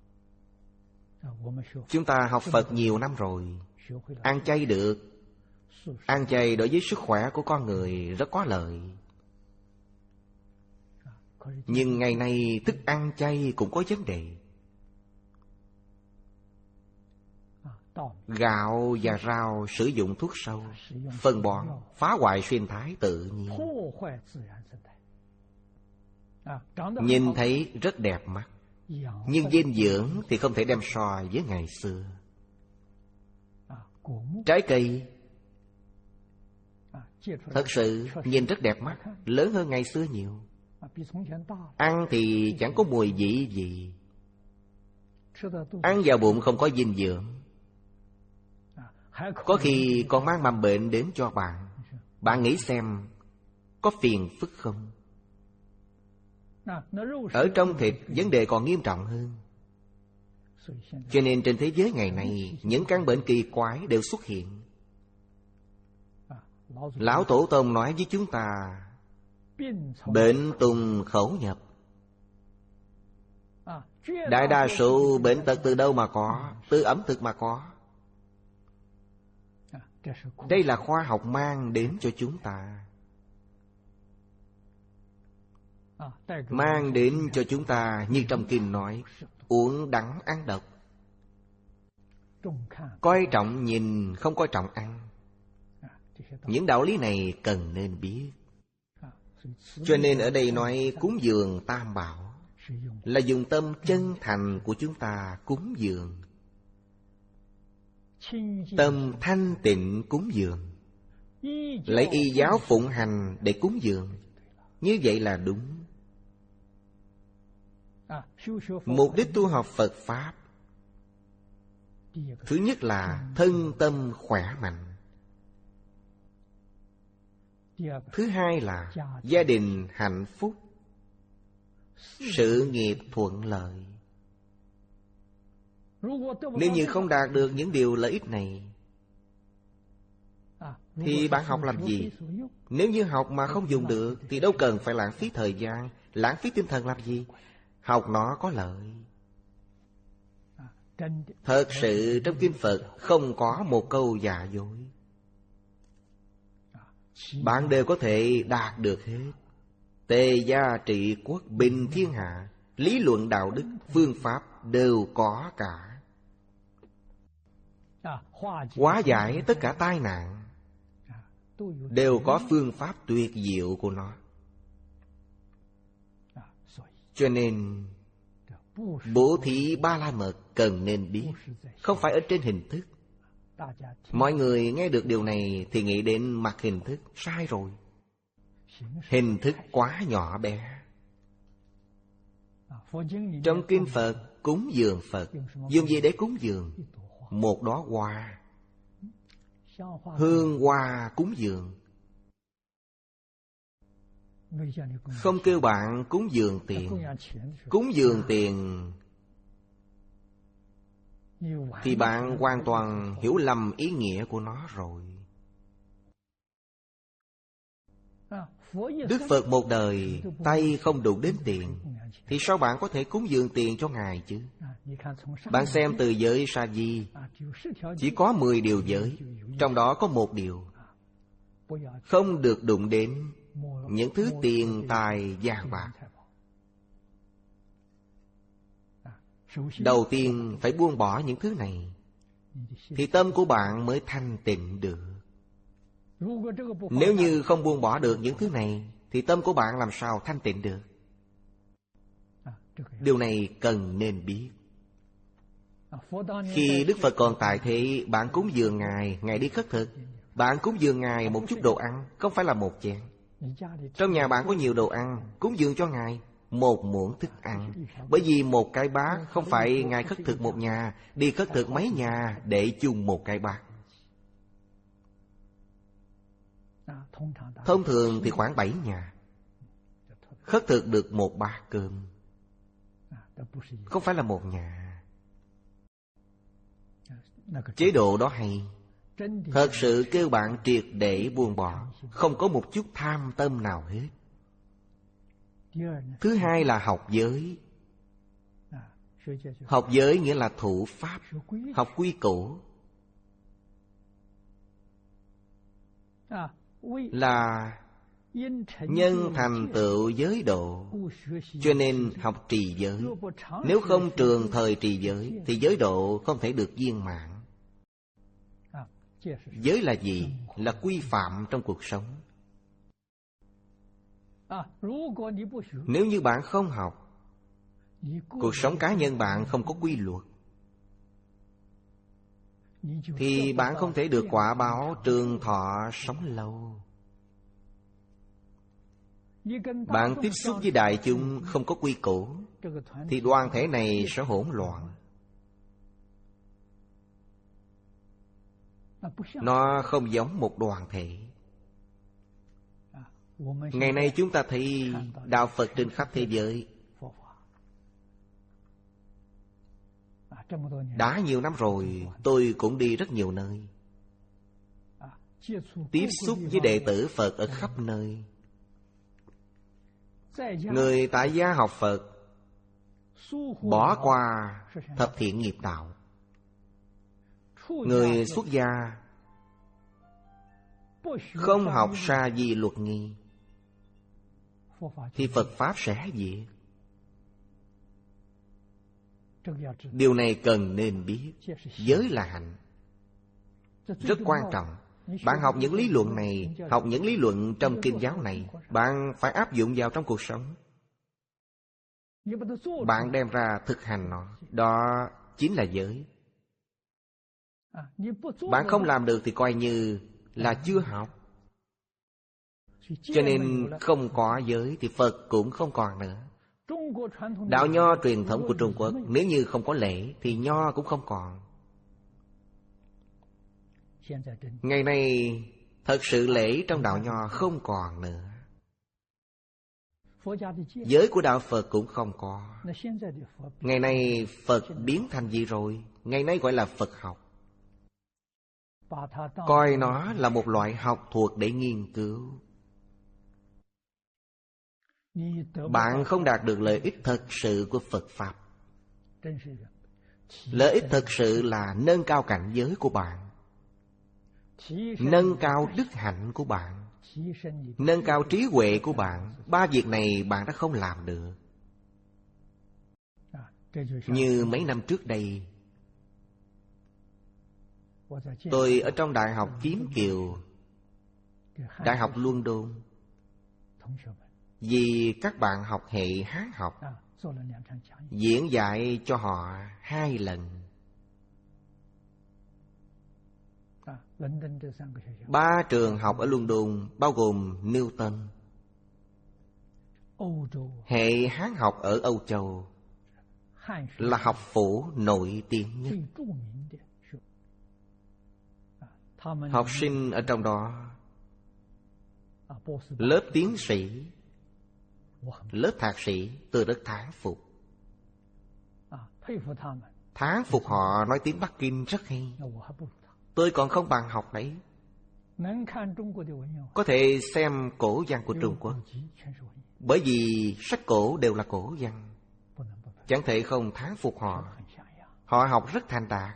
Chúng ta học Phật nhiều năm rồi, ăn chay được. Ăn chay đối với sức khỏe của con người rất có lợi. Nhưng ngày nay thức ăn chay cũng có vấn đề. Gạo và rau sử dụng thuốc sâu, phân bón, phá hoại sinh thái tự nhiên. Nhìn thấy rất đẹp mắt, nhưng dinh dưỡng thì không thể đem so với ngày xưa. Trái cây thật sự nhìn rất đẹp mắt, lớn hơn ngày xưa nhiều. Ăn thì chẳng có mùi vị gì. Ăn vào bụng không có dinh dưỡng, có khi còn mang mầm bệnh đến cho bạn. Bạn nghĩ xem có phiền phức không? Ở trong thịt vấn đề còn nghiêm trọng hơn. Cho nên trên thế giới ngày nay những căn bệnh kỳ quái đều xuất hiện. Lão Tổ Tông nói với chúng ta, bệnh tùng khẩu nhập. Đại đa số bệnh tật từ đâu mà có? Từ ẩm thực mà có. Đây là khoa học mang đến cho chúng ta. Mang đến cho chúng ta như trong kinh nói, uống đắng ăn độc. Coi trọng nhìn, không coi trọng ăn. Những đạo lý này cần nên biết. Cho nên ở đây nói cúng dường tam bảo là dùng tâm chân thành của chúng ta cúng dường. Tâm thanh tịnh cúng dường, lấy y giáo phụng hành để cúng dường. Như vậy là đúng. Mục đích tu học Phật Pháp, thứ nhất là thân tâm khỏe mạnh. Thứ hai là gia đình hạnh phúc, sự nghiệp thuận lợi. Nếu như không đạt được những điều lợi ích này thì bạn học làm gì? Nếu như học mà không dùng được thì đâu cần phải lãng phí thời gian, lãng phí tinh thần làm gì? Học nó có lợi. Thật sự trong kinh Phật không có một câu giả dối. Bạn đều có thể đạt được hết. Tề gia trị quốc, bình thiên hạ, lý luận đạo đức, phương pháp đều có cả. Hóa giải tất cả tai nạn đều có phương pháp tuyệt diệu của nó. Cho nên bố thí ba la mật cần nên biết, không phải ở trên hình thức. Mọi người nghe được điều này thì nghĩ đến mặt hình thức, sai rồi. Hình thức quá nhỏ bé. Trong kinh Phật cúng dường Phật, dùng gì để cúng dường? Một đóa hoa, hương hoa cúng dường. Không kêu bạn cúng dường tiền. Cúng dường tiền thì bạn hoàn toàn hiểu lầm ý nghĩa của nó rồi. Đức Phật một đời tay không đụng đến tiền, thì sao bạn có thể cúng dường tiền cho Ngài chứ? Bạn xem từ giới Sa Di, chỉ có mười điều giới, trong đó có một điều: không được đụng đến những thứ tiền tài vàng bạc. Đầu tiên phải buông bỏ những thứ này thì tâm của bạn mới thanh tịnh được. Nếu như không buông bỏ được những thứ này thì tâm của bạn làm sao thanh tịnh được? Điều này cần nên biết. Khi Đức Phật còn tại thế, bạn cúng dường Ngài, Ngài đi khất thực, Bạn cúng dường Ngài một chút đồ ăn, không phải là một chén. Trong nhà bạn có nhiều đồ ăn, cúng dường cho Ngài một muỗng thức ăn. Bởi vì một cái bát, không phải Ngài khất thực một nhà, đi khất thực mấy nhà để chung một cái bát. Thông thường thì khoảng bảy nhà khất thực được một bát cơm, không phải là một nhà. Chế độ đó hay, thật sự kêu bạn triệt để buông bỏ, không có một chút tham tâm nào hết. Thứ hai là học giới. Học giới nghĩa là thủ pháp, học quy củ, là nhân thành tựu giới độ, cho nên học trì giới. Nếu không trường thời trì giới thì giới độ không thể được viên mãn. Giới là gì? Là quy phạm trong cuộc sống. Nếu như bạn không học, cuộc sống cá nhân bạn không có quy luật, thì bạn không thể được quả báo trường thọ sống lâu. Bạn tiếp xúc với đại chúng không có quy củ, thì đoàn thể này sẽ hỗn loạn. Nó không giống một đoàn thể. Ngày nay chúng ta thấy đạo Phật trên khắp thế giới. Đã nhiều năm rồi, tôi cũng đi rất nhiều nơi, tiếp xúc với đệ tử Phật ở khắp nơi. Người tại gia học Phật bỏ qua thập thiện nghiệp đạo. Người xuất gia không học sa di luật nghi, thì Phật Pháp sẽ diệt. Điều này cần nên biết. Giới là hạnh, rất quan trọng. Bạn học những lý luận này, học những lý luận trong kinh giáo này, bạn phải áp dụng vào trong cuộc sống. Bạn đem ra thực hành nó, đó chính là giới. Bạn không làm được thì coi như là chưa học. Cho nên không có giới thì Phật cũng không còn nữa. Đạo Nho truyền thống của Trung Quốc, nếu như không có lễ thì Nho cũng không còn. Ngày nay thật sự lễ trong đạo Nho không còn nữa. Giới của đạo Phật cũng không có. Ngày nay Phật biến thành gì rồi? Ngày nay gọi là Phật học. Coi nó là một loại học thuật để nghiên cứu. Bạn không đạt được lợi ích thật sự của Phật Pháp. Lợi ích thật sự là nâng cao cảnh giới của bạn, nâng cao đức hạnh của bạn, nâng cao trí huệ của bạn. Ba việc này bạn đã không làm được. Như mấy năm trước đây, tôi ở trong Đại học Kiếm Kiều, Đại học London, vì các bạn học hệ Hán học, diễn dạy cho họ hai lần. Ba trường học ở London bao gồm Newton. Hệ Hán học ở Âu Châu là học phủ nổi tiếng nhất. Học sinh ở trong đó, lớp tiến sĩ, lớp thạc sĩ, tôi rất thán phục. Thán phục họ nói tiếng Bắc Kinh rất hay. Tôi còn không bằng học đấy. Có thể xem cổ văn của Trung Quốc, bởi vì sách cổ đều là cổ văn. Chẳng thể không thán phục họ. Họ học rất thành đạt.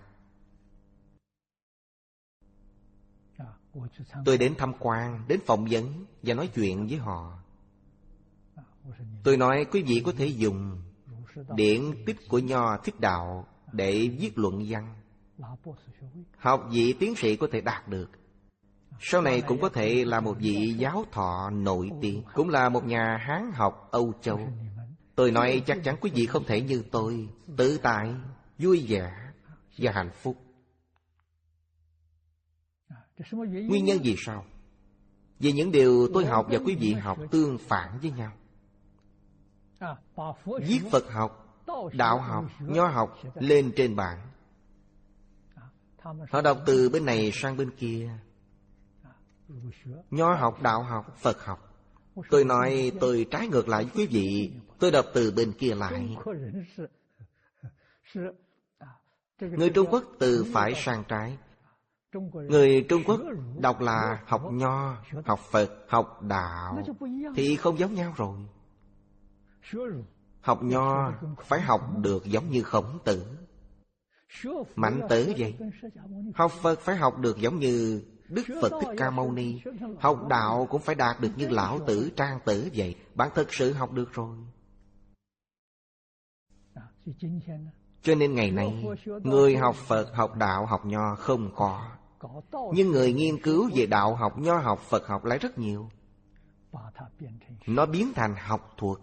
Tôi đến tham quan, đến phỏng vấn và nói chuyện với họ. Tôi nói quý vị có thể dùng điển tích của Nho Thích Đạo để viết luận văn. Học vị tiến sĩ có thể đạt được. Sau này cũng có thể là một vị giáo thọ nổi tiếng, cũng là một nhà Hán học Âu Châu. Tôi nói chắc chắn quý vị không thể như tôi, tự tại, vui vẻ và hạnh phúc. Nguyên nhân vì sao? Vì những điều tôi học và quý vị học tương phản với nhau. Viết Phật học, đạo học, nho học lên trên bảng. Họ đọc từ bên này sang bên kia. Nho học, đạo học, Phật học. Tôi nói tôi trái ngược lại với quý vị. Tôi đọc từ bên kia lại. Người Trung Quốc từ phải sang trái. Người Trung Quốc đọc là học nho, học Phật, học đạo thì không giống nhau rồi. Học nho phải học được giống như Khổng Tử, Mạnh Tử vậy. Học Phật phải học được giống như Đức Phật Thích Ca Mâu Ni. Học đạo cũng phải đạt được như Lão Tử, Trang Tử vậy. Bạn thực sự học được rồi. Cho nên ngày nay, người học Phật, học đạo, học nho không có. Nhưng người nghiên cứu về đạo học, nho học, Phật học lại rất nhiều. Nó biến thành học thuật.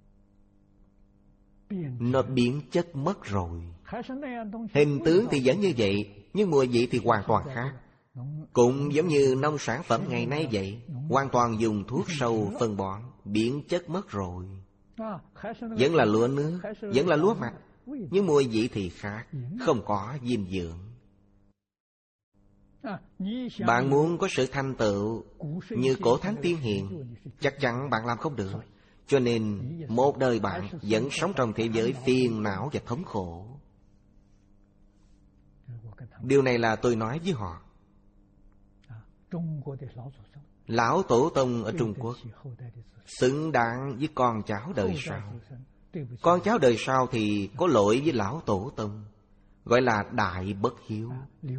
Nó biến chất mất rồi. Hình tướng thì vẫn như vậy, nhưng mùi vị thì hoàn toàn khác. Cũng giống như nông sản phẩm ngày nay vậy, hoàn toàn dùng thuốc sâu phân bón, biến chất mất rồi. Vẫn là lúa nước, vẫn là lúa mạch, nhưng mùi vị thì khác, không có dinh dưỡng. Bạn muốn có sự thành tựu như cổ thánh tiên hiền, chắc chắn bạn làm không được. Cho nên một đời bạn vẫn sống trong thế giới phiền não và thống khổ. Điều này là tôi nói với họ. Lão Tổ Tông ở Trung Quốc xứng đáng với con cháu đời sau. Con cháu đời sau thì có lỗi với Lão Tổ Tông, gọi là đại bất hiếu.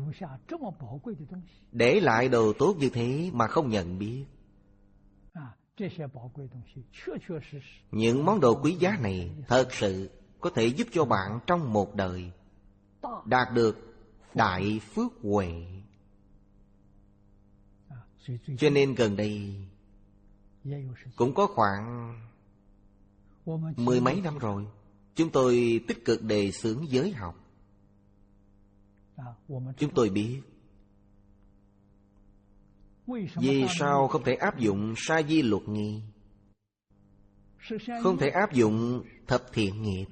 Để lại đồ tốt như thế mà không nhận biết. Những món đồ quý giá này thật sự có thể giúp cho bạn trong một đời đạt được đại phước huệ. Cho nên gần đây cũng có khoảng mười mấy năm rồi, chúng tôi tích cực đề xướng giới học. Chúng tôi biết vì sao không thể áp dụng sa di luật nghi, không thể áp dụng thập thiện nghiệp.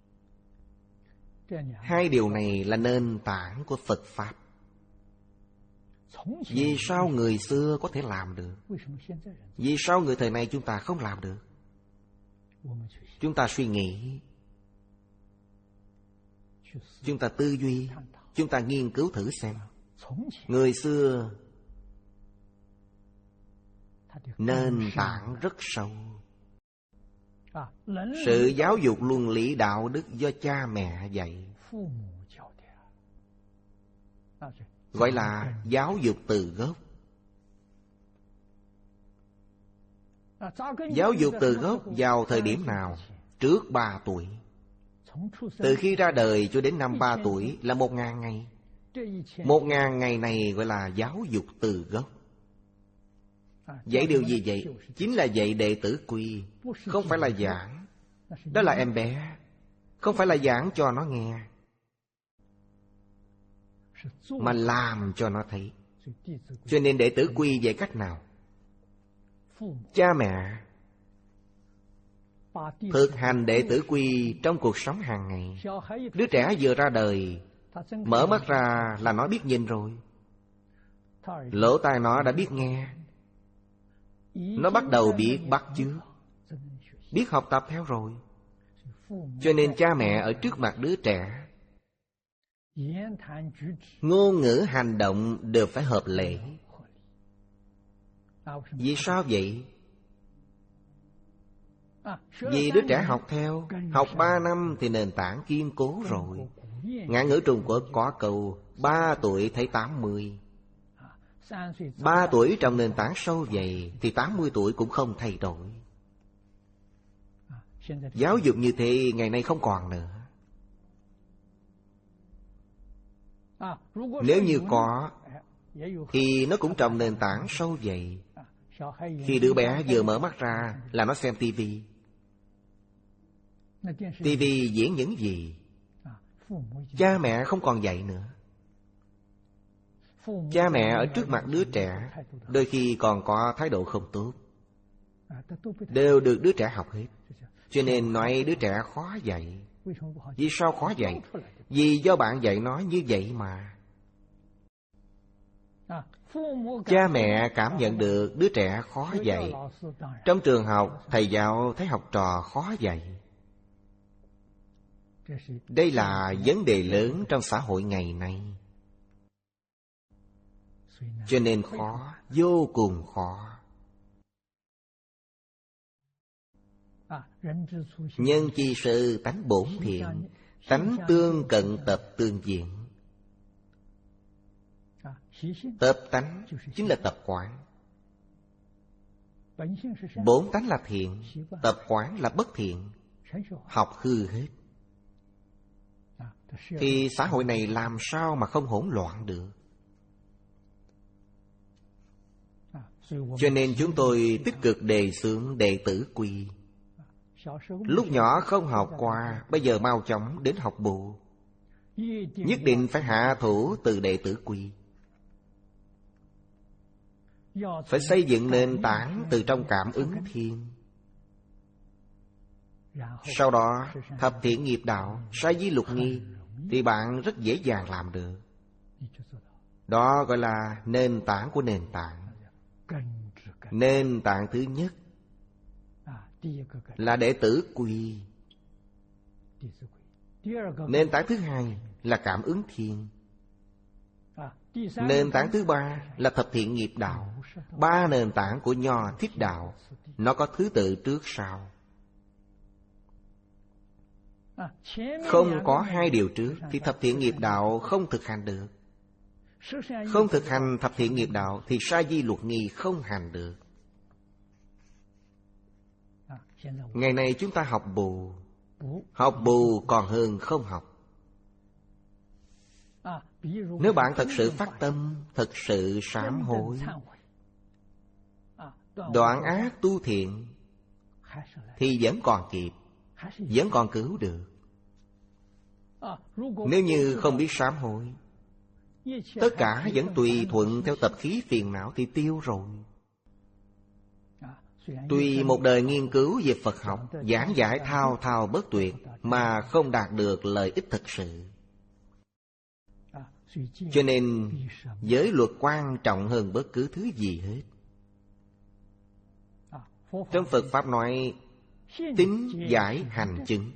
Hai điều này là nền tảng của Phật Pháp. Vì sao người xưa có thể làm được? Vì sao người thời nay chúng ta không làm được? Chúng ta suy nghĩ, chúng ta tư duy, chúng ta nghiên cứu thử xem. Người xưa nền tảng rất sâu. Sự giáo dục luân lý đạo đức do cha mẹ dạy, gọi là giáo dục từ gốc. Giáo dục từ gốc vào thời điểm nào? Trước ba tuổi. Từ khi ra đời cho đến năm ba tuổi là một ngàn ngày. Một ngàn ngày này gọi là giáo dục từ gốc. Dạy điều gì vậy? Chính là dạy đệ tử quy. Không phải là giảng. Đó là em bé. Không phải là giảng cho nó nghe, mà làm cho nó thấy. Cho nên đệ tử quy dạy cách nào? Cha mẹ thực hành đệ tử quy trong cuộc sống hàng ngày. Đứa trẻ vừa ra đời, mở mắt ra là nó biết nhìn rồi. Lỗ tai nó đã biết nghe. Nó bắt đầu biết bắt chước, biết học tập theo rồi. Cho nên cha mẹ ở trước mặt đứa trẻ, ngôn ngữ hành động đều phải hợp lệ. Vì sao vậy? Vì đứa trẻ học theo. Học ba năm thì nền tảng kiên cố rồi. Ngạn ngữ Trung Quốc có câu ba tuổi thấy tám mươi. Ba tuổi trong nền tảng sâu dày thì tám mươi tuổi cũng không thay đổi. Giáo dục như thế ngày nay không còn nữa. Nếu như có thì nó cũng trong nền tảng sâu dày. Khi đứa bé vừa mở mắt ra là nó xem tivi. Tivi diễn những gì? Cha mẹ không còn dạy nữa. Cha mẹ ở trước mặt đứa trẻ đôi khi còn có thái độ không tốt, đều được đứa trẻ học hết. Cho nên nói đứa trẻ khó dạy. Vì sao khó dạy? Vì do bạn dạy nó như vậy mà. Cha mẹ cảm nhận được đứa trẻ khó dạy. Trong trường học, thầy giáo thấy học trò khó dạy. Đây là vấn đề lớn trong xã hội ngày nay. Cho nên khó, vô cùng khó. Nhân chi sự tánh bổn thiện, tánh tương cận tập tương diện. Tập tánh chính là tập quán. Bổn tánh là thiện, tập quán là bất thiện. Học hư hết thì xã hội này làm sao mà không hỗn loạn được. Cho nên chúng tôi tích cực đề xướng đệ tử quy. Lúc nhỏ không học qua, bây giờ mau chóng đến học bộ. Nhất định phải hạ thủ từ đệ tử quy. Phải xây dựng nền tảng từ trong cảm ứng thiên. Sau đó thập thiện nghiệp đạo, sa di lục nghi, thì bạn rất dễ dàng làm được. Đó gọi là nền tảng của nền tảng. Nền tảng thứ nhất là đệ tử quy. Nền tảng thứ hai là cảm ứng thiên. Nền tảng thứ ba là thập thiện nghiệp đạo. Ba nền tảng của Nho Thiết Đạo, nó có thứ tự trước sau. Không có hai điều trước thì thập thiện nghiệp đạo không thực hành được. Không thực hành thập thiện nghiệp đạo thì sa di luật nghi không hành được. Ngày nay chúng ta học bù. Học bù còn hơn không học. Nếu bạn thật sự phát tâm, thật sự sám hối, đoạn ác tu thiện, thì vẫn còn kịp, vẫn còn cứu được. Nếu như không biết sám hối, tất cả vẫn tùy thuận theo tập khí phiền não thì tiêu rồi. Tuy một đời nghiên cứu về Phật học, giảng giải thao thao bất tuyệt, mà không đạt được lợi ích thực sự. Cho nên giới luật quan trọng hơn bất cứ thứ gì hết. Trong Phật Pháp nói tín giải hành chứng.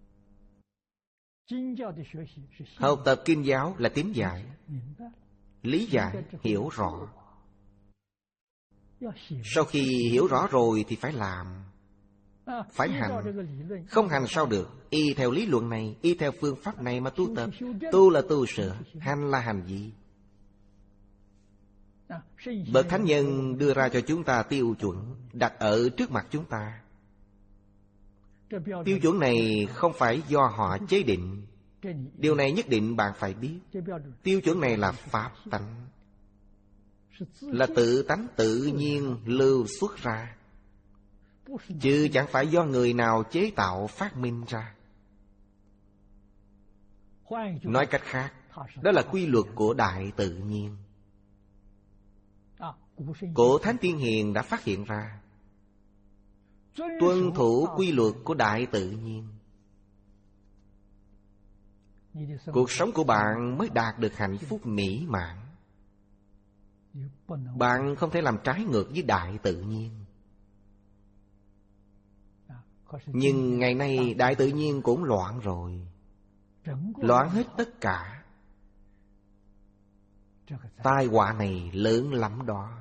Học tập kinh giáo là tín giải, lý giải, hiểu rõ. Sau khi hiểu rõ rồi thì phải làm, phải hành. Không hành sao được. Y theo lý luận này, y theo phương pháp này mà tu tập. Tu là tu sửa, hành là hành gì? Bậc thánh nhân đưa ra cho chúng ta tiêu chuẩn, đặt ở trước mặt chúng ta. Tiêu chuẩn này không phải do họ chế định. Điều này nhất định bạn phải biết. Tiêu chuẩn này là pháp tánh, là tự tánh tự nhiên lưu xuất ra, chứ chẳng phải do người nào chế tạo phát minh ra. Nói cách khác, đó là quy luật của đại tự nhiên. Cổ Thánh Tiên Hiền đã phát hiện ra, tuân thủ quy luật của đại tự nhiên, cuộc sống của bạn mới đạt được hạnh phúc mỹ mãn. Bạn không thể làm trái ngược với đại tự nhiên. Nhưng ngày nay đại tự nhiên cũng loạn rồi. Loạn hết tất cả. Tai họa này lớn lắm đó.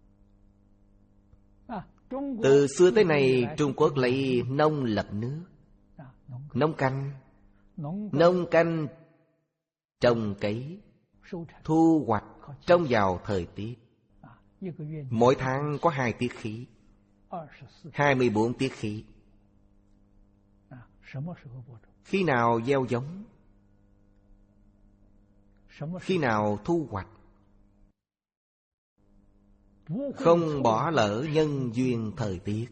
Từ xưa tới nay Trung Quốc lấy nông lập nước. Nông canh, nông canh trồng cấy, thu hoạch trong vào thời tiết. Mỗi tháng có hai tiết khí, hai mươi bốn tiết khí. Khi nào gieo giống, khi nào thu hoạch. Không bỏ lỡ nhân duyên thời tiết.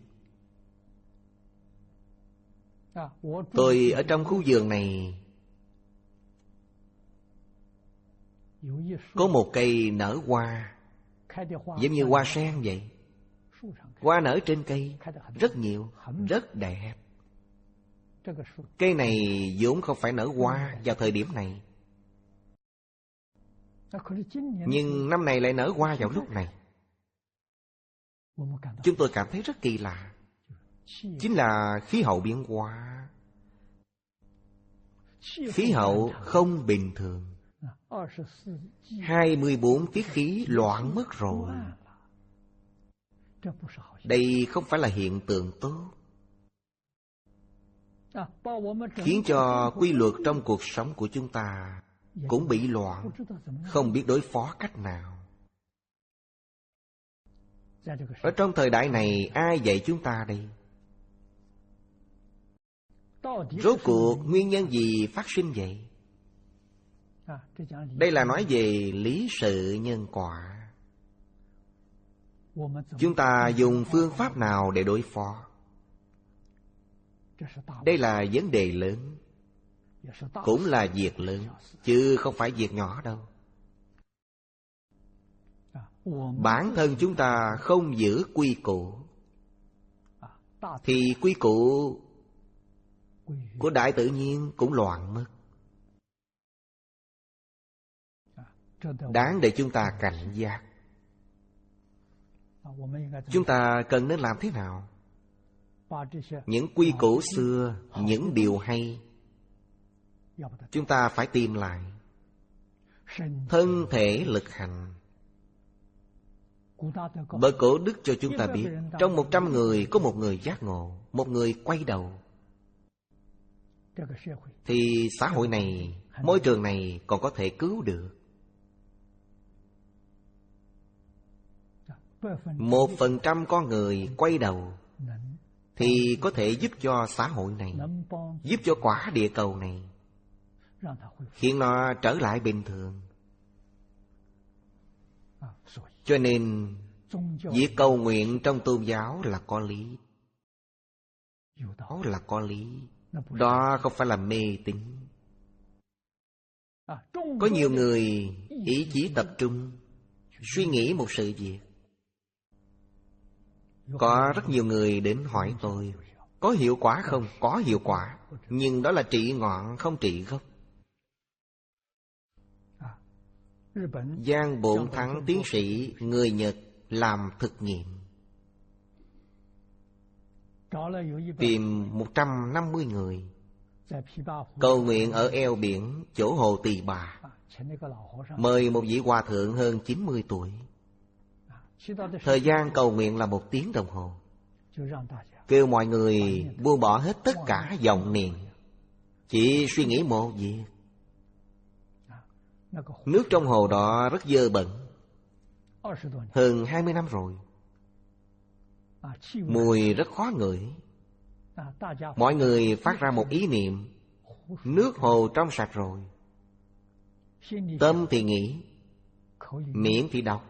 Tôi ở trong khu vườn này Có một cây nở hoa, giống như hoa sen vậy. Hoa nở trên cây rất nhiều, rất đẹp. Cây này vốn không phải nở hoa vào thời điểm này, nhưng năm này lại nở hoa vào lúc này. Chúng tôi cảm thấy rất kỳ lạ. Chính là khí hậu biến hóa. Khí hậu không bình thường. hai mươi bốn tiết khí loạn mất rồi. Đây không phải là hiện tượng tốt, khiến cho quy luật trong cuộc sống của chúng ta cũng bị loạn, không biết đối phó cách nào. Ở trong thời đại này, ai dạy chúng ta đây? Rốt cuộc nguyên nhân gì phát sinh vậy? Đây là nói về lý sự nhân quả. Chúng ta dùng phương pháp nào để đối phó? Đây là vấn đề lớn, cũng là việc lớn, chứ không phải việc nhỏ đâu. Bản thân chúng ta không giữ quy củ, thì quy củ của đại tự nhiên cũng loạn mất. Đáng để chúng ta cảnh giác. Chúng ta cần nên làm thế nào? Những quy củ xưa, những điều hay, chúng ta phải tìm lại. Thân thể lực hành. Bậc cổ đức cho chúng ta biết, trong một trăm người có một người giác ngộ, một người quay đầu, thì xã hội này, môi trường này còn có thể cứu được. Một phần trăm con người quay đầu thì có thể giúp cho xã hội này, giúp cho quả địa cầu này, khiến nó trở lại bình thường. Cho nên việc cầu nguyện trong tôn giáo là có lý. Đó là có lý. Đó không phải là mê tín. Có nhiều người ý chí tập trung, suy nghĩ một sự việc. Có rất nhiều người đến hỏi tôi, có hiệu quả không? Có hiệu quả, nhưng đó là trị ngọn không trị gốc. Giang Bộn Thắng tiến sĩ người Nhật làm thực nghiệm, tìm một trăm năm mươi người cầu nguyện ở eo biển chỗ hồ Tỳ Bà. Mời một vị hòa thượng hơn chín mươi tuổi. Thời gian cầu nguyện là một tiếng đồng hồ. Kêu mọi người buông bỏ hết tất cả vọng niệm, chỉ suy nghĩ một việc. Nước trong hồ đó rất dơ bẩn, hơn hai mươi năm rồi, mùi rất khó ngửi. Mọi người phát ra một ý niệm, nước hồ trong sạch rồi. Tâm thì nghĩ, miệng thì đọc.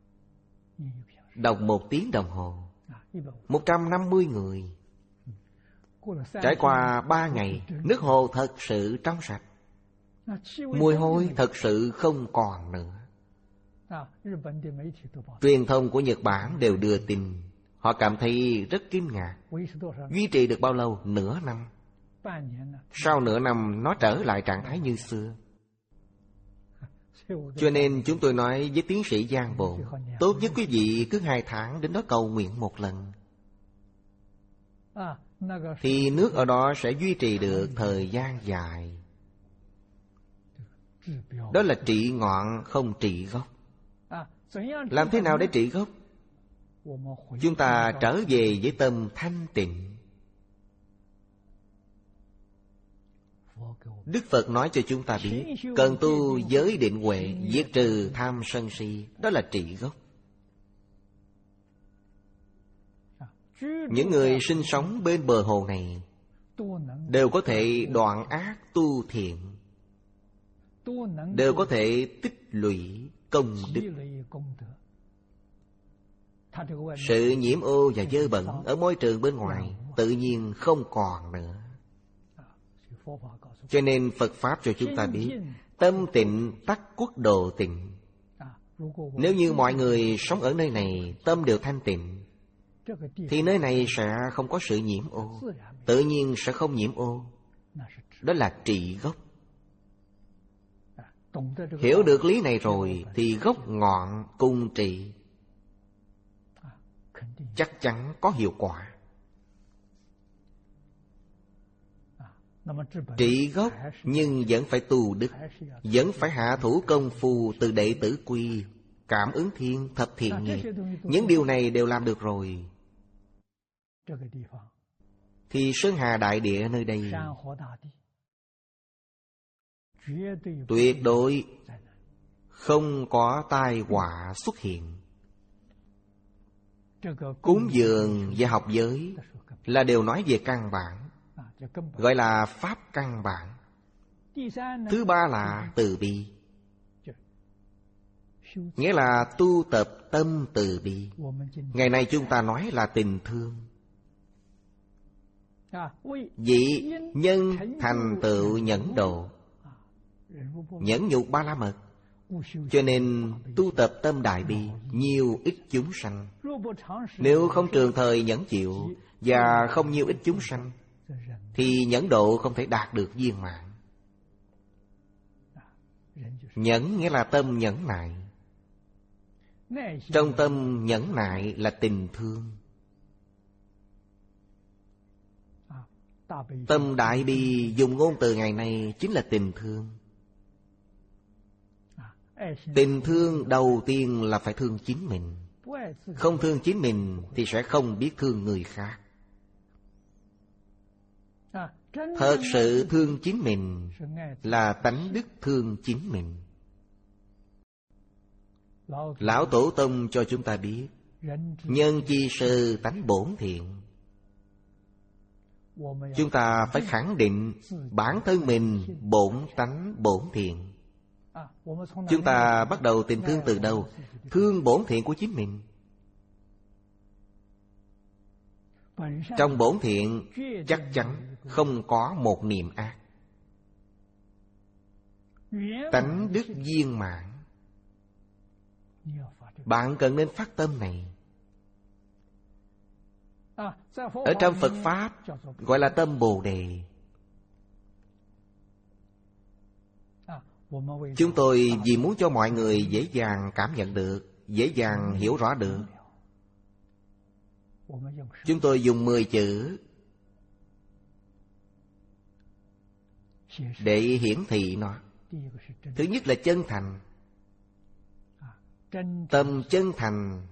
Đọc một tiếng đồng hồ. Một trăm năm mươi người. Trải qua ba ngày, nước hồ thật sự trong sạch, mùi hôi thật sự không còn nữa. Truyền thông của Nhật Bản đều đưa tin. Họ cảm thấy rất kinh ngạc. Duy trì được bao lâu? Nửa năm. Sau nửa năm nó trở lại trạng thái như xưa. Cho nên chúng tôi nói với tiến sĩ Giang Bộn, tốt nhất quý vị cứ hai tháng đến đó cầu nguyện một lần, thì nước ở đó sẽ duy trì được thời gian dài. Đó là trị ngọn không trị gốc. Làm thế nào để trị gốc? Chúng ta trở về với tâm thanh tịnh. Đức Phật nói cho chúng ta biết, cần tu giới định huệ, diệt trừ tham sân si. Đó là trị gốc. Những người sinh sống bên bờ hồ này đều có thể đoạn ác tu thiện, đều có thể tích lũy công đức. Sự nhiễm ô và dơ bẩn ở môi trường bên ngoài tự nhiên không còn nữa. Cho nên Phật Pháp cho chúng ta biết, Tâm tịnh tắc quốc độ tịnh. Nếu như mọi người sống ở nơi này tâm đều thanh tịnh, thì nơi này sẽ không có sự nhiễm ô, tự nhiên sẽ không nhiễm ô. Đó là trị gốc. Hiểu được lý này rồi thì gốc ngọn cùng trị, chắc chắn có hiệu quả. Trị gốc nhưng vẫn phải tu đức, vẫn phải hạ thủ công phu từ đệ tử quy, cảm ứng thiên, thập thiện nghiệp. Những điều này đều làm được rồi, thì Sơn Hà Đại Địa nơi đây tuyệt đối không có tai họa xuất hiện. Cúng dường và học giới là đều nói về căn bản, gọi là pháp căn bản. Thứ ba là từ bi, nghĩa là tu tập tâm từ bi. Ngày nay chúng ta nói là tình thương. Vị nhân thành tựu nhẫn độ, nhẫn nhục ba la mật. Cho nên tu tập tâm đại bi, nhiều ít chúng sanh. Nếu không trường thời nhẫn chịu và không nhiều ít chúng sanh, thì nhẫn độ không thể đạt được viên mãn. Nhẫn nghĩa là tâm nhẫn nại. Trong tâm nhẫn nại là tình thương. Tâm đại bi dùng ngôn từ ngày nay chính là tình thương. Tình thương đầu tiên là phải thương chính mình. Không thương chính mình thì sẽ không biết thương người khác. Thật sự thương chính mình là tánh đức thương chính mình. Lão Tổ Tông cho chúng ta biết, nhân chi sư tánh bổn thiện. Chúng ta phải khẳng định bản thân mình bổn tánh bổn thiện. Chúng ta bắt đầu tình thương từ đâu? Thương bổn thiện của chính mình. Trong bổn thiện chắc chắn không có một niệm ác. Tánh đức viên mãn. Bạn cần nên phát tâm này. Ở trong Phật Pháp gọi là tâm Bồ Đề. Chúng tôi vì muốn cho mọi người dễ dàng cảm nhận được, dễ dàng hiểu rõ được, chúng tôi dùng mười chữ để hiển thị nó. Thứ nhất là chân thành. Tâm chân thành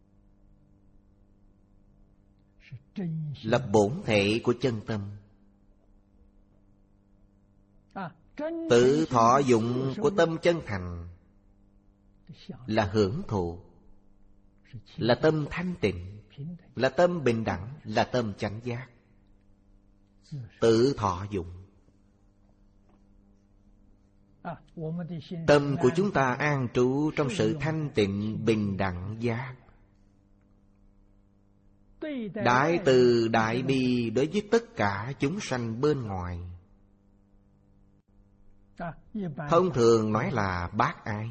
là bổn thể của chân tâm. Tự thọ dụng của tâm chân thành là hưởng thụ, là tâm thanh tịnh, là tâm bình đẳng, là tâm chánh giác. Tự thọ dụng. Tâm của chúng ta an trú trong sự thanh tịnh bình đẳng giác. Đại từ đại bi đối với tất cả chúng sanh bên ngoài. Thông thường nói là bác ái.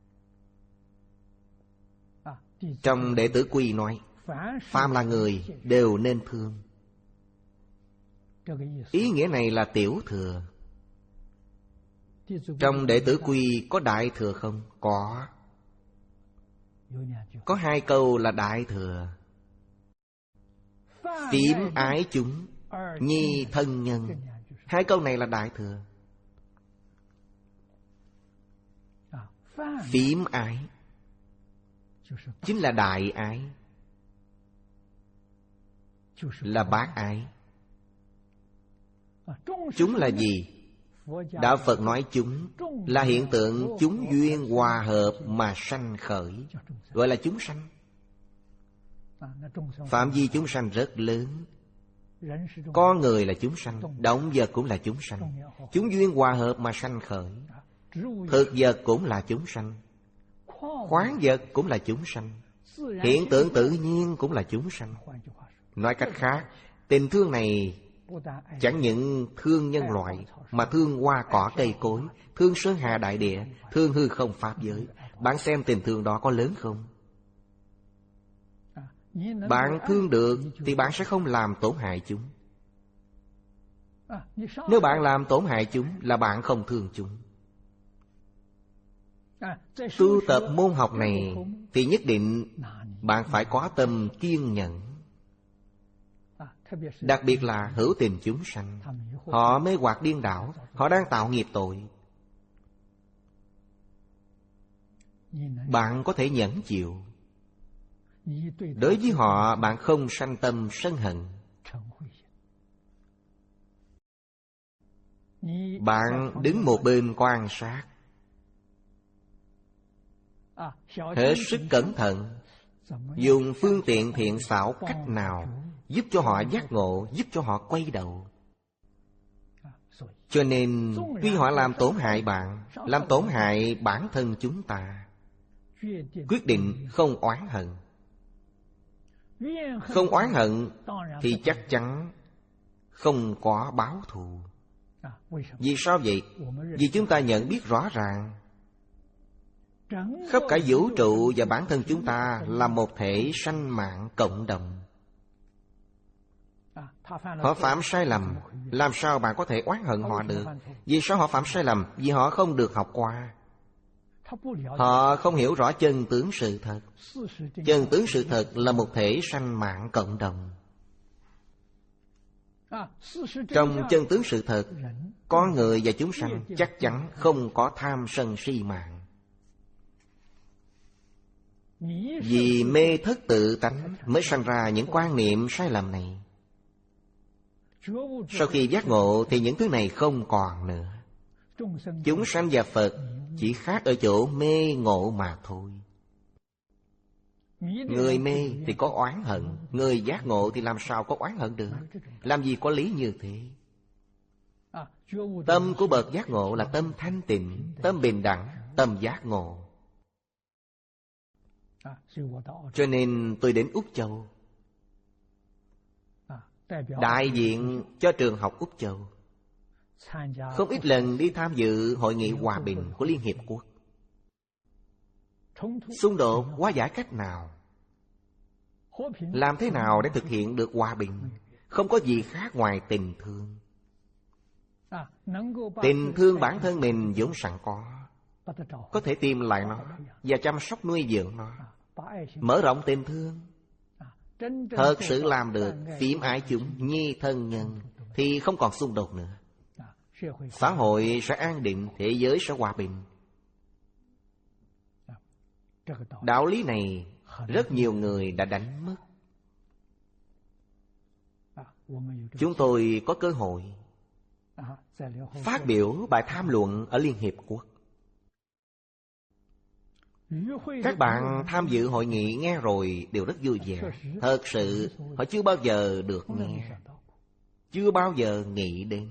Trong Đệ Tử Quy nói, phàm là người đều nên thương. Ý nghĩa này là tiểu thừa. Trong Đệ Tử Quy có đại thừa không? Có. Có hai câu là đại thừa. Phím ái chúng, nhi thân nhân. Hai câu này là đại thừa. Phím ái chính là đại ái, là bác ái. Chúng là gì? Đạo Phật nói chúng là hiện tượng chúng duyên hòa hợp mà sanh khởi, gọi là chúng sanh. Phạm vi chúng sanh rất lớn. Con người là chúng sanh, động vật cũng là chúng sanh. Chúng duyên hòa hợp mà sanh khởi. Thực vật cũng là chúng sanh, khoáng vật cũng là chúng sanh, hiện tượng tự nhiên cũng là chúng sanh. Nói cách khác, tình thương này chẳng những thương nhân loại, mà thương hoa cỏ cây cối, thương sơn hà đại địa, thương hư không pháp giới. Bạn xem tình thương đó có lớn không? Bạn thương được thì bạn sẽ không làm tổn hại chúng. Nếu bạn làm tổn hại chúng là bạn không thương chúng. Tu tập môn học này thì nhất định bạn phải có tâm kiên nhẫn. Đặc biệt là hữu tình chúng sanh, họ mê hoặc điên đảo, họ đang tạo nghiệp tội. Bạn có thể nhẫn chịu. Đối với họ bạn không sanh tâm sân hận. Bạn đứng một bên quan sát, hết sức cẩn thận, dùng phương tiện thiện xảo cách nào giúp cho họ giác ngộ, giúp cho họ quay đầu. Cho nên tuy họ làm tổn hại bạn, làm tổn hại bản thân chúng ta, quyết định không oán hận. Không oán hận thì chắc chắn không có báo thù. Vì sao vậy? Vì chúng ta nhận biết rõ ràng khắp cả vũ trụ và bản thân chúng ta là một thể sanh mạng cộng đồng. Họ phạm sai lầm, làm sao bạn có thể oán hận họ được? Vì sao họ phạm sai lầm? Vì họ không được học qua. Họ không hiểu rõ chân tướng sự thật. Chân tướng sự thật là một thể sanh mạng cộng đồng. Trong chân tướng sự thật, con người và chúng sanh chắc chắn không có tham sân si mạng. Vì mê thất tự tánh mới sanh ra những quan niệm sai lầm này. Sau khi giác ngộ thì những thứ này không còn nữa. Chúng sanh và Phật chỉ khác ở chỗ mê ngộ mà thôi. Người mê thì có oán hận, người giác ngộ thì làm sao có oán hận được? Làm gì có lý như thế? Tâm của bậc giác ngộ là tâm thanh tịnh, tâm bình đẳng, tâm giác ngộ. Cho nên tôi đến Úc Châu, đại diện cho trường học Úc Châu, không ít lần đi tham dự hội nghị hòa bình của Liên Hiệp Quốc. Xung đột hóa giải cách nào? Làm thế nào để thực hiện được hòa bình? Không có gì khác ngoài tình thương. Tình thương bản thân mình vốn sẵn có, có thể tìm lại nó và chăm sóc nuôi dưỡng nó. Mở rộng tình thương, thật sự làm được phím ái chúng, nhi thân nhân, thì không còn xung đột nữa. Xã hội sẽ an định, thế giới sẽ hòa bình. Đạo lý này rất nhiều người đã đánh mất. Chúng tôi có cơ hội phát biểu bài tham luận ở Liên Hiệp Quốc. Các bạn tham dự hội nghị nghe rồi đều rất vui vẻ. Thật sự họ chưa bao giờ được nghe, chưa bao giờ nghĩ đến.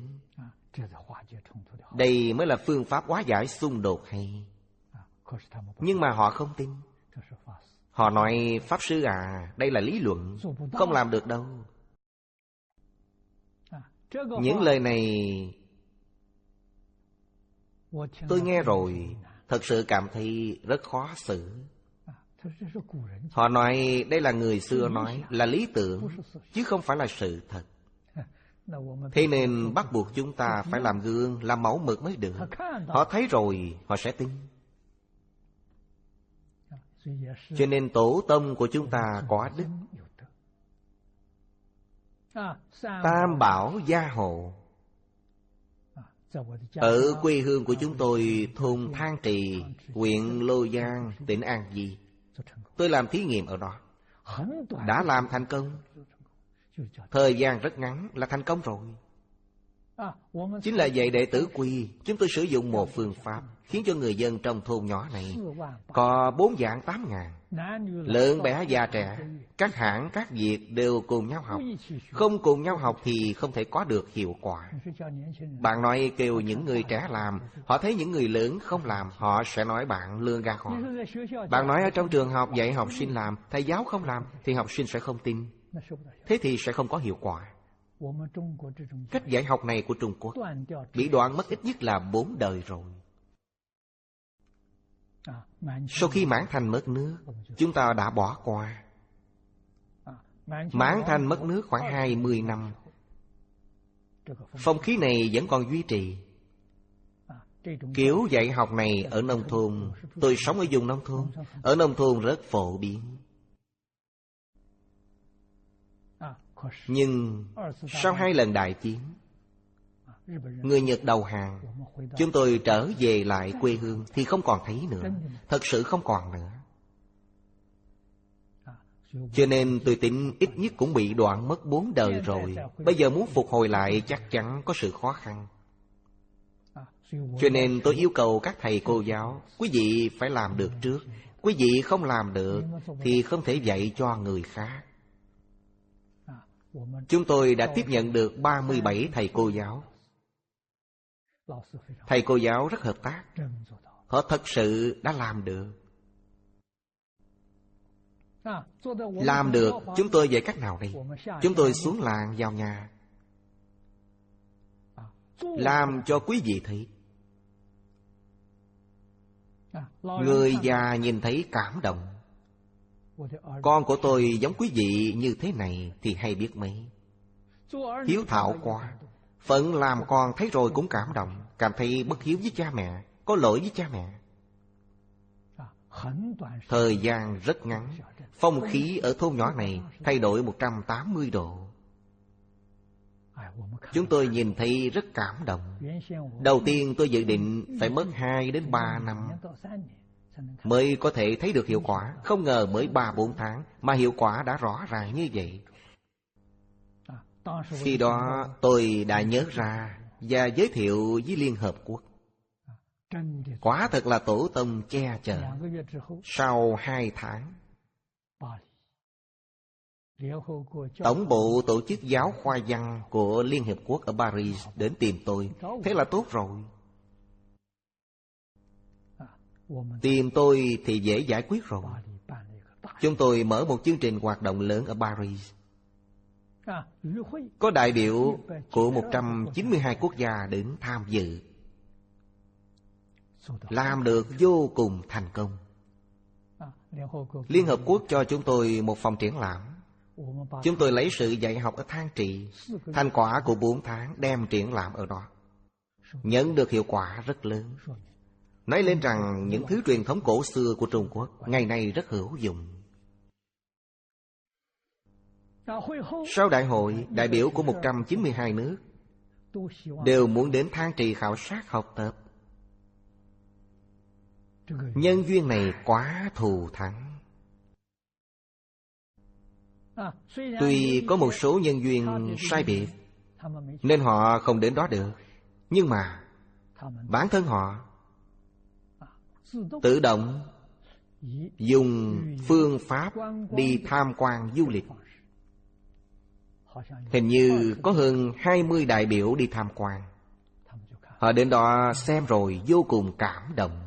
Đây mới là phương pháp hóa giải xung đột hay. Nhưng mà họ không tin. Họ nói Pháp Sư à, đây là lý luận, không làm được đâu. Những lời này tôi nghe rồi, thật sự cảm thấy rất khó xử. Họ nói đây là người xưa nói, là lý tưởng, chứ không phải là sự thật. Thế nên bắt buộc chúng ta phải làm gương, làm mẫu mực mới được. Họ thấy rồi, họ sẽ tin. Cho nên tổ tông của chúng ta có đức. Tam bảo gia hộ. Ở quê hương của chúng tôi, thôn Thang Trì, huyện Lô Giang, tỉnh An Giang, tôi làm thí nghiệm ở đó, đã làm thành công. Thời gian rất ngắn là thành công rồi. Chính là vậy, đệ tử Quy, chúng tôi sử dụng một phương pháp khiến cho người dân trong thôn nhỏ này có bốn vạn tám ngàn, lớn bé già trẻ, các hãng các việc đều cùng nhau học. Không cùng nhau học thì không thể có được hiệu quả. Bạn nói kêu những người trẻ làm, họ thấy những người lớn không làm, họ sẽ nói bạn lường gạt họ. Bạn nói ở trong trường học dạy học sinh làm, thầy giáo không làm, thì học sinh sẽ không tin. Thế thì sẽ không có hiệu quả. Cách dạy học này của Trung Quốc bị đoạn mất ít nhất là bốn đời rồi. Sau khi Mãn Thanh mất nước, chúng ta đã bỏ qua. Mãn Thanh mất nước khoảng hai mươi năm, phong khí này vẫn còn duy trì. Kiểu dạy học này ở nông thôn, tôi sống ở vùng nông thôn, ở nông thôn rất phổ biến. Nhưng sau hai lần đại chiến, người Nhật đầu hàng, chúng tôi trở về lại quê hương thì không còn thấy nữa. Thật sự không còn nữa. Cho nên tôi tính ít nhất cũng bị đoạn mất bốn đời rồi. Bây giờ muốn phục hồi lại chắc chắn có sự khó khăn. Cho nên tôi yêu cầu các thầy cô giáo, quý vị phải làm được trước. Quý vị không làm được thì không thể dạy cho người khác. Chúng tôi đã tiếp nhận được ba mươi bảy thầy cô giáo. Thầy cô giáo rất hợp tác. Họ thật sự đã làm được. Làm được, chúng tôi dạy cách nào đây? Chúng tôi xuống làng vào nhà, làm cho quý vị thấy. Người già nhìn thấy cảm động. Con của tôi giống quý vị như thế này thì hay biết mấy. Hiếu thảo quá. Phận làm con thấy rồi cũng cảm động, cảm thấy bất hiếu với cha mẹ, có lỗi với cha mẹ. Thời gian rất ngắn, phong khí ở thôn nhỏ này thay đổi một trăm tám mươi độ. Chúng tôi nhìn thấy rất cảm động. Đầu tiên tôi dự định phải mất hai đến ba năm mới có thể thấy được hiệu quả. Không ngờ mới ba bốn tháng mà hiệu quả đã rõ ràng như vậy. Khi đó tôi đã nhớ ra và giới thiệu với Liên Hợp Quốc. Quả thật là tổ tông che chở. Sau hai tháng, Tổng bộ Tổ chức Giáo khoa văn của Liên Hiệp Quốc ở Paris đến tìm tôi. Thế là tốt rồi. Tìm tôi thì dễ giải quyết rồi. Chúng tôi mở một chương trình hoạt động lớn ở Paris. Có đại biểu của một trăm chín mươi hai quốc gia đến tham dự. Làm được vô cùng thành công. Liên Hợp Quốc cho chúng tôi một phòng triển lãm. Chúng tôi lấy sự dạy học ở Thang Trị, thành quả của bốn tháng đem triển lãm ở đó. Nhận được hiệu quả rất lớn. Nói lên rằng những thứ truyền thống cổ xưa của Trung Quốc ngày nay rất hữu dụng. Sau đại hội, đại biểu của một trăm chín mươi hai nước đều muốn đến Thang Trì khảo sát học tập. Nhân duyên này quá thù thắng. Tuy có một số nhân duyên sai biệt nên họ không đến đó được, nhưng mà bản thân họ tự động dùng phương pháp đi tham quan du lịch. Hình như có hơn hai mươi đại biểu đi tham quan. Họ đến đó xem rồi vô cùng cảm động.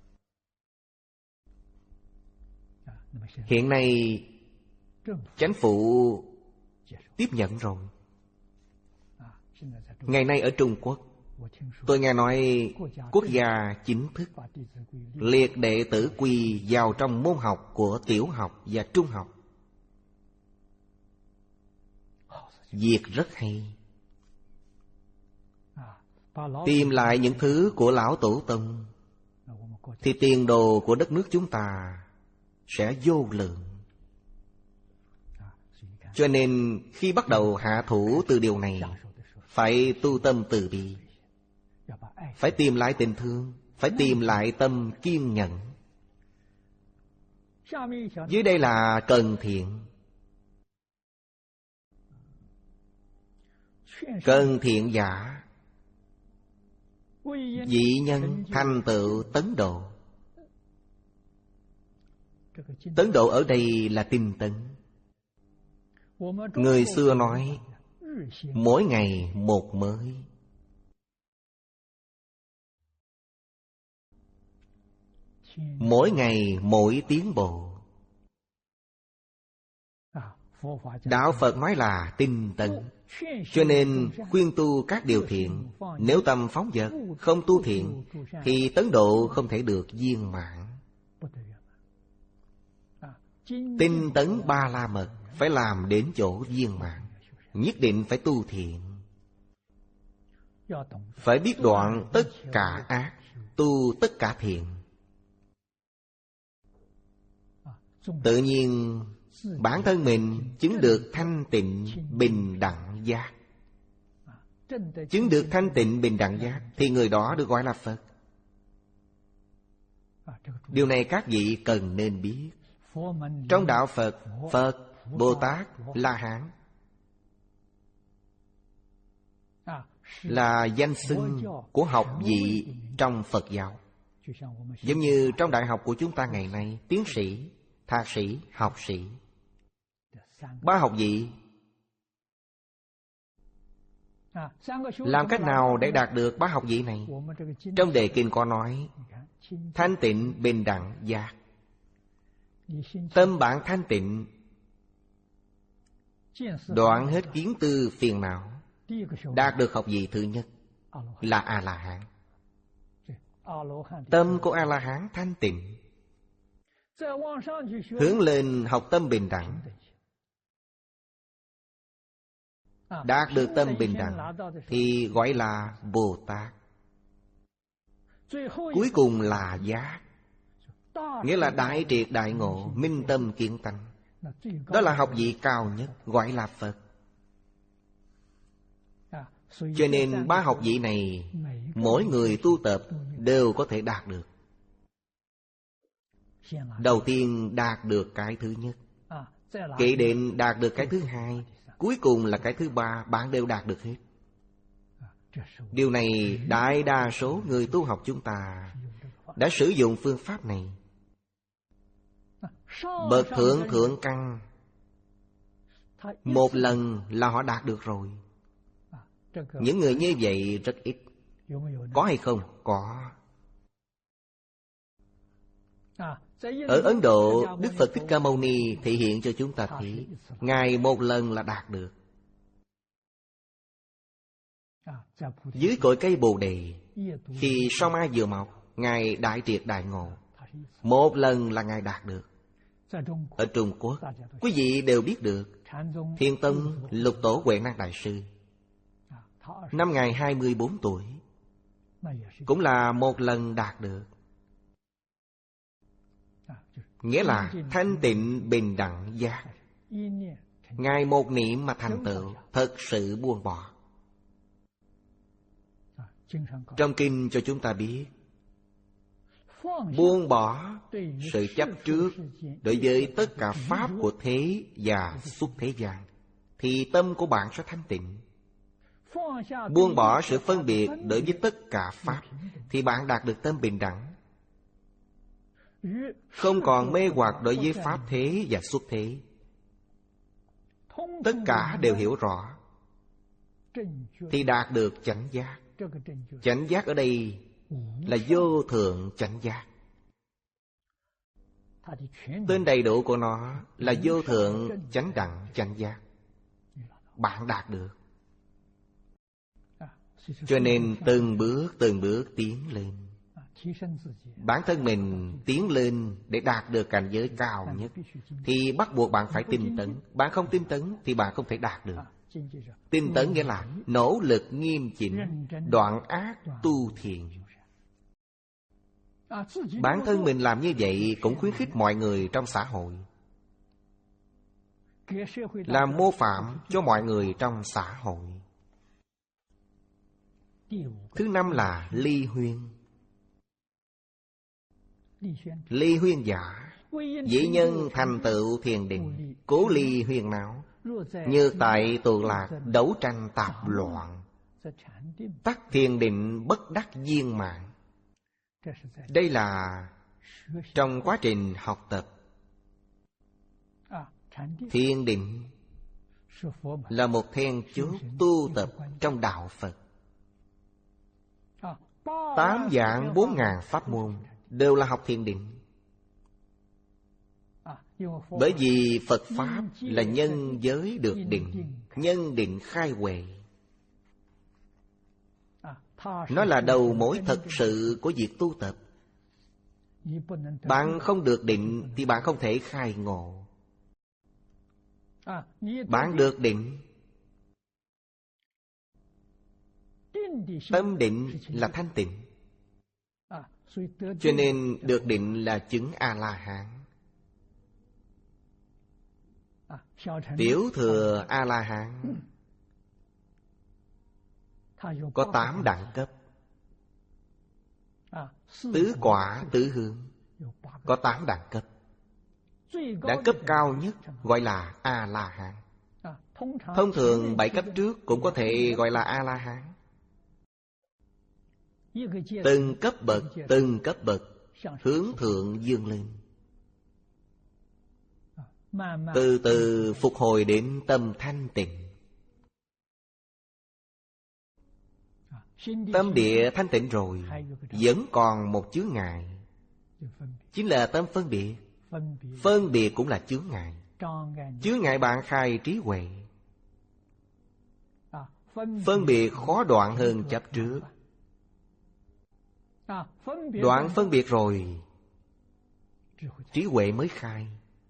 Hiện nay chính phủ tiếp nhận rồi. Ngày nay ở Trung Quốc, tôi nghe nói quốc gia chính thức liệt đệ tử Quy vào trong môn học của tiểu học và trung học. Việc rất hay. Tìm lại những thứ của lão tổ tông thì tiền đồ của đất nước chúng ta sẽ vô lượng. Cho nên khi bắt đầu hạ thủ từ điều này, phải tu tâm từ bi, phải tìm lại tình thương, phải tìm lại tâm kiên nhẫn. Dưới đây là cần thiện. Cần thiện giả, dị nhân thành tựu tấn độ. Tấn độ ở đây là tinh tấn. Người xưa nói mỗi ngày một mới. Mỗi ngày mỗi tiến bộ. Đạo Phật nói là tinh tấn. Cho nên khuyên tu các điều thiện. Nếu tâm phóng dật, không tu thiện, thì tấn độ không thể được viên mãn. Tinh tấn ba la mật phải làm đến chỗ viên mãn. Nhất định phải tu thiện. Phải biết đoạn tất cả ác, tu tất cả thiện. Tự nhiên bản thân mình chứng được thanh tịnh bình đẳng giác. Chứng được thanh tịnh bình đẳng giác thì người đó được gọi là Phật. Điều này các vị cần nên biết. Trong đạo Phật, Phật, Bồ Tát, La Hán là danh xưng của học vị trong Phật giáo. Giống như trong đại học của chúng ta ngày nay, tiến sĩ, thạc sĩ, học sĩ, ba học vị. Làm cách nào để đạt được ba học vị này? Trong đề kinh có nói thanh tịnh bình đẳng giác. Tâm bạn thanh tịnh, đoạn hết kiến tư phiền não, đạt được học vị thứ nhất là A-la-hán. Tâm của A-la-hán thanh tịnh, hướng lên học tâm bình đẳng. Đạt được tâm bình đẳng thì gọi là Bồ Tát. Cuối cùng là giác, nghĩa là đại triệt đại ngộ, minh tâm kiến tánh. Đó là học vị cao nhất, gọi là Phật. Cho nên ba học vị này mỗi người tu tập đều có thể đạt được. Đầu tiên đạt được cái thứ nhất, kỵ định đạt được cái thứ hai, cuối cùng là cái thứ ba, bạn đều đạt được hết. Điều này đại đa số người tu học chúng ta đã sử dụng phương pháp này. Bậc thượng thượng căn, một lần là họ đạt được rồi. Những người như vậy rất ít. Có hay không? Có. Ở Ấn Độ, Đức Phật Thích Ca Mâu Ni thể hiện cho chúng ta thấy Ngài một lần là đạt được. Dưới cội cây Bồ Đề, khi sao mai vừa mọc, Ngài đại triệt đại ngộ. Một lần là Ngài đạt được. Ở Trung Quốc, quý vị đều biết được Thiên Tông Lục Tổ Huệ Năng Đại Sư, năm Ngài hai mươi bốn tuổi, cũng là một lần đạt được. Nghĩa là thanh tịnh bình đẳng giác. Ngài một niệm mà thành tựu, thật sự buông bỏ. Trong kinh cho chúng ta biết, buông bỏ sự chấp trước đối với tất cả pháp của thế và xuất thế gian, thì tâm của bạn sẽ thanh tịnh. Buông bỏ sự phân biệt đối với tất cả pháp, thì bạn đạt được tâm bình đẳng. Không còn mê hoặc đối với pháp thế và xuất thế. Tất cả đều hiểu rõ, thì đạt được chánh giác. Chánh giác ở đây là vô thượng chánh giác. Tên đầy đủ của nó là vô thượng chánh đẳng chánh giác. Bạn đạt được. Cho nên từng bước từng bước tiến lên. Bản thân mình tiến lên để đạt được cảnh giới cao nhất, thì bắt buộc bạn phải tinh tấn. Bạn không tinh tấn thì bạn không thể đạt được. Tinh tấn nghĩa là nỗ lực nghiêm chỉnh, đoạn ác tu thiện. Bản thân mình làm như vậy cũng khuyến khích mọi người trong xã hội, làm mô phạm cho mọi người trong xã hội. Thứ năm là ly huyên. Ly huyên giả, dĩ nhân thành tựu thiền định, cố ly huyên não, như tại tù lạc đấu tranh tạp loạn, tắc thiền định bất đắc viên mãn. Đây là trong quá trình học tập. Thiền định là một then chốt tu tập trong đạo Phật. Tám vạn bốn ngàn pháp môn đều là học thiền định. Bởi vì Phật Pháp là nhân giới được định, nhân định khai huệ. Nó là đầu mối thật sự của việc tu tập. Bạn không được định thì bạn không thể khai ngộ. Bạn được định, tâm định là thanh tịnh, cho nên được định là chứng A-la-hán. Tiểu thừa A-la-hán có tám đẳng cấp. Tứ quả tứ hướng có tám đẳng cấp. Đẳng cấp cao nhất gọi là A-la-hán. Thông thường bảy cấp trước cũng có thể gọi là A-la-hán. Từng cấp bậc, từng cấp bậc hướng thượng dương lên, từ từ phục hồi đến tâm thanh tịnh. Tâm địa thanh tịnh rồi, vẫn còn một chướng ngại, chính là tâm phân biệt. Phân biệt cũng là chướng ngại. Chướng ngại bạn khai trí huệ. Phân biệt khó đoạn hơn chấp trước. Đoạn phân biệt rồi, trí huệ mới khai.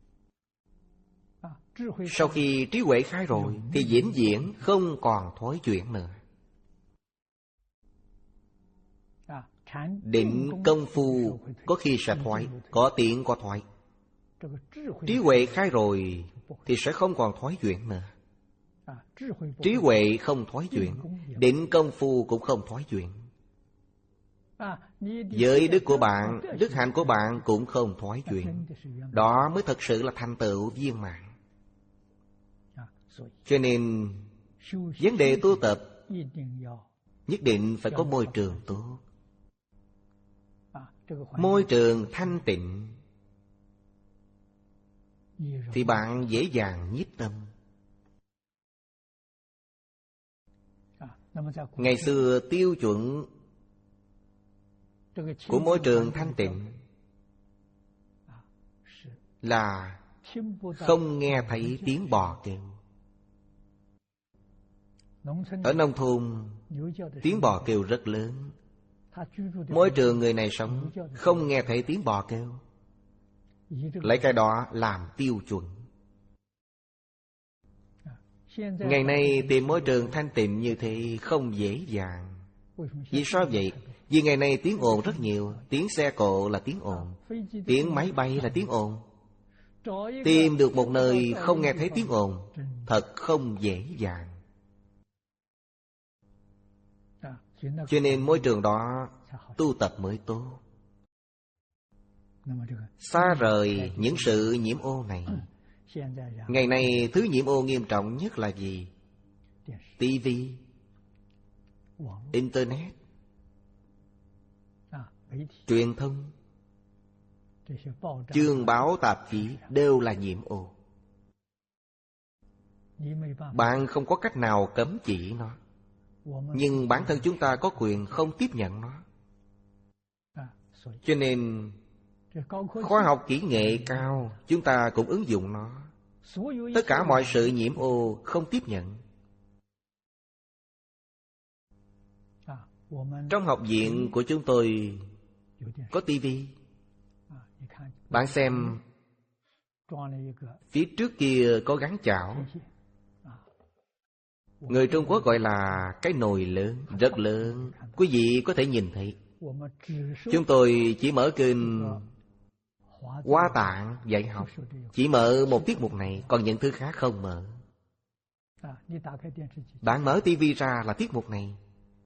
Sau khi trí huệ khai rồi thì vĩnh viễn không còn thối chuyển nữa. Định công phu có khi sẽ thoái, có tiến có thoái. Trí huệ khai rồi thì sẽ không còn thoái chuyển nữa. Trí huệ không thoái chuyển, định công phu cũng không thoái chuyển. Giới đức của bạn, đức hạnh của bạn cũng không thoái chuyển. Đó mới thật sự là thành tựu viên mãn. Cho nên vấn đề tu tập nhất định phải có môi trường tốt. Môi trường thanh tịnh thì bạn dễ dàng nhiếp tâm. Ngày xưa tiêu chuẩn của môi trường thanh tịnh là không nghe thấy tiếng bò kêu. Ở nông thôn, tiếng bò kêu rất lớn. Môi trường người này sống không nghe thấy tiếng bò kêu, lấy cái đó làm tiêu chuẩn. Ngày nay tìm môi trường thanh tịnh như thế không dễ dàng. Vì sao vậy? Vì ngày nay tiếng ồn rất nhiều. Tiếng xe cộ là tiếng ồn, tiếng máy bay là tiếng ồn. Tìm được một nơi không nghe thấy tiếng ồn thật không dễ dàng. Cho nên môi trường đó tu tập mới tốt. Xa rời những sự nhiễm ô này. Ngày nay thứ nhiễm ô nghiêm trọng nhất là gì? ti vi, Internet, truyền thông, chương báo tạp chí đều là nhiễm ô. Bạn không có cách nào cấm chỉ nó, nhưng bản thân chúng ta có quyền không tiếp nhận nó. Cho nên khoa học kỹ nghệ cao chúng ta cũng ứng dụng nó. Tất cả mọi sự nhiễm ô không tiếp nhận. Trong học viện của chúng tôi có tivi. Bạn xem, phía trước kia có gắn chảo. Người Trung Quốc gọi là cái nồi lớn, rất lớn. Quý vị có thể nhìn thấy. Chúng tôi chỉ mở kênh Hoa Tạng dạy học, chỉ mở một tiết mục này, còn những thứ khác không mở. Bạn mở tivi ra là tiết mục này,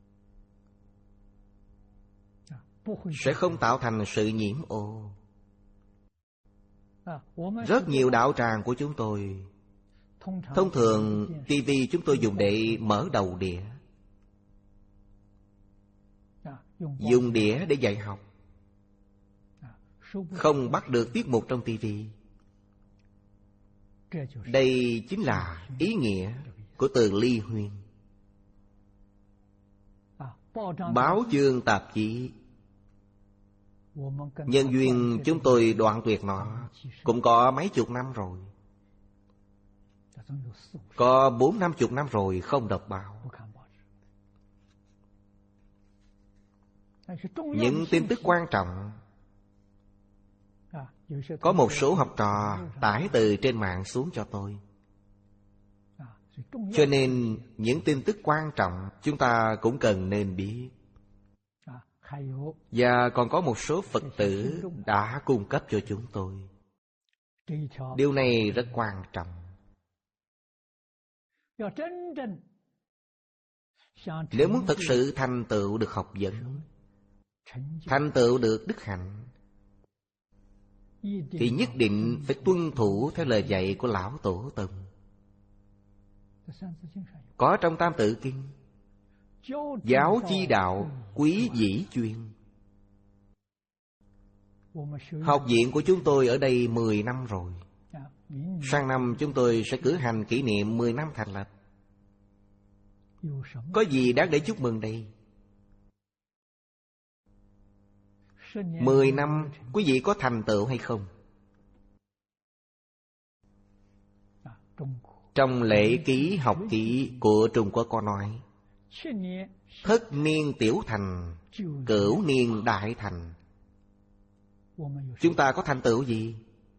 sẽ không tạo thành sự nhiễm ô. Rất nhiều đạo tràng của chúng tôi, thông thường tivi chúng tôi dùng để mở đầu đĩa, dùng đĩa để dạy học, không bắt được tiết mục trong tivi. Đây chính là ý nghĩa của từ ly huyên. Báo chương tạp chí Nhân duyên chúng tôi đoạn tuyệt nó cũng có mấy chục năm rồi. Có bốn năm chục năm rồi không đọc báo. Những tin tức quan trọng, có một số học trò tải từ trên mạng xuống cho tôi. Cho nên những tin tức quan trọng chúng ta cũng cần nên biết. Và còn có một số Phật tử đã cung cấp cho chúng tôi. Điều này rất quan trọng. Nếu muốn thực sự thành tựu được học vấn, thành tựu được đức hạnh, thì nhất định phải tuân thủ theo lời dạy của Lão Tổ Tông. Có trong Tam Tự Kinh: giáo chi đạo, quý dĩ chuyên. Học viện của chúng tôi ở đây mười năm rồi. Sang năm chúng tôi sẽ cử hành kỷ niệm mười năm thành lập. Có gì đáng để chúc mừng đây? Mười năm, quý vị có thành tựu hay không? Trong lễ ký học ký của Trung Quốc có nói: thất niên tiểu thành, cửu niên đại thành. Chúng ta có thành tựu gì?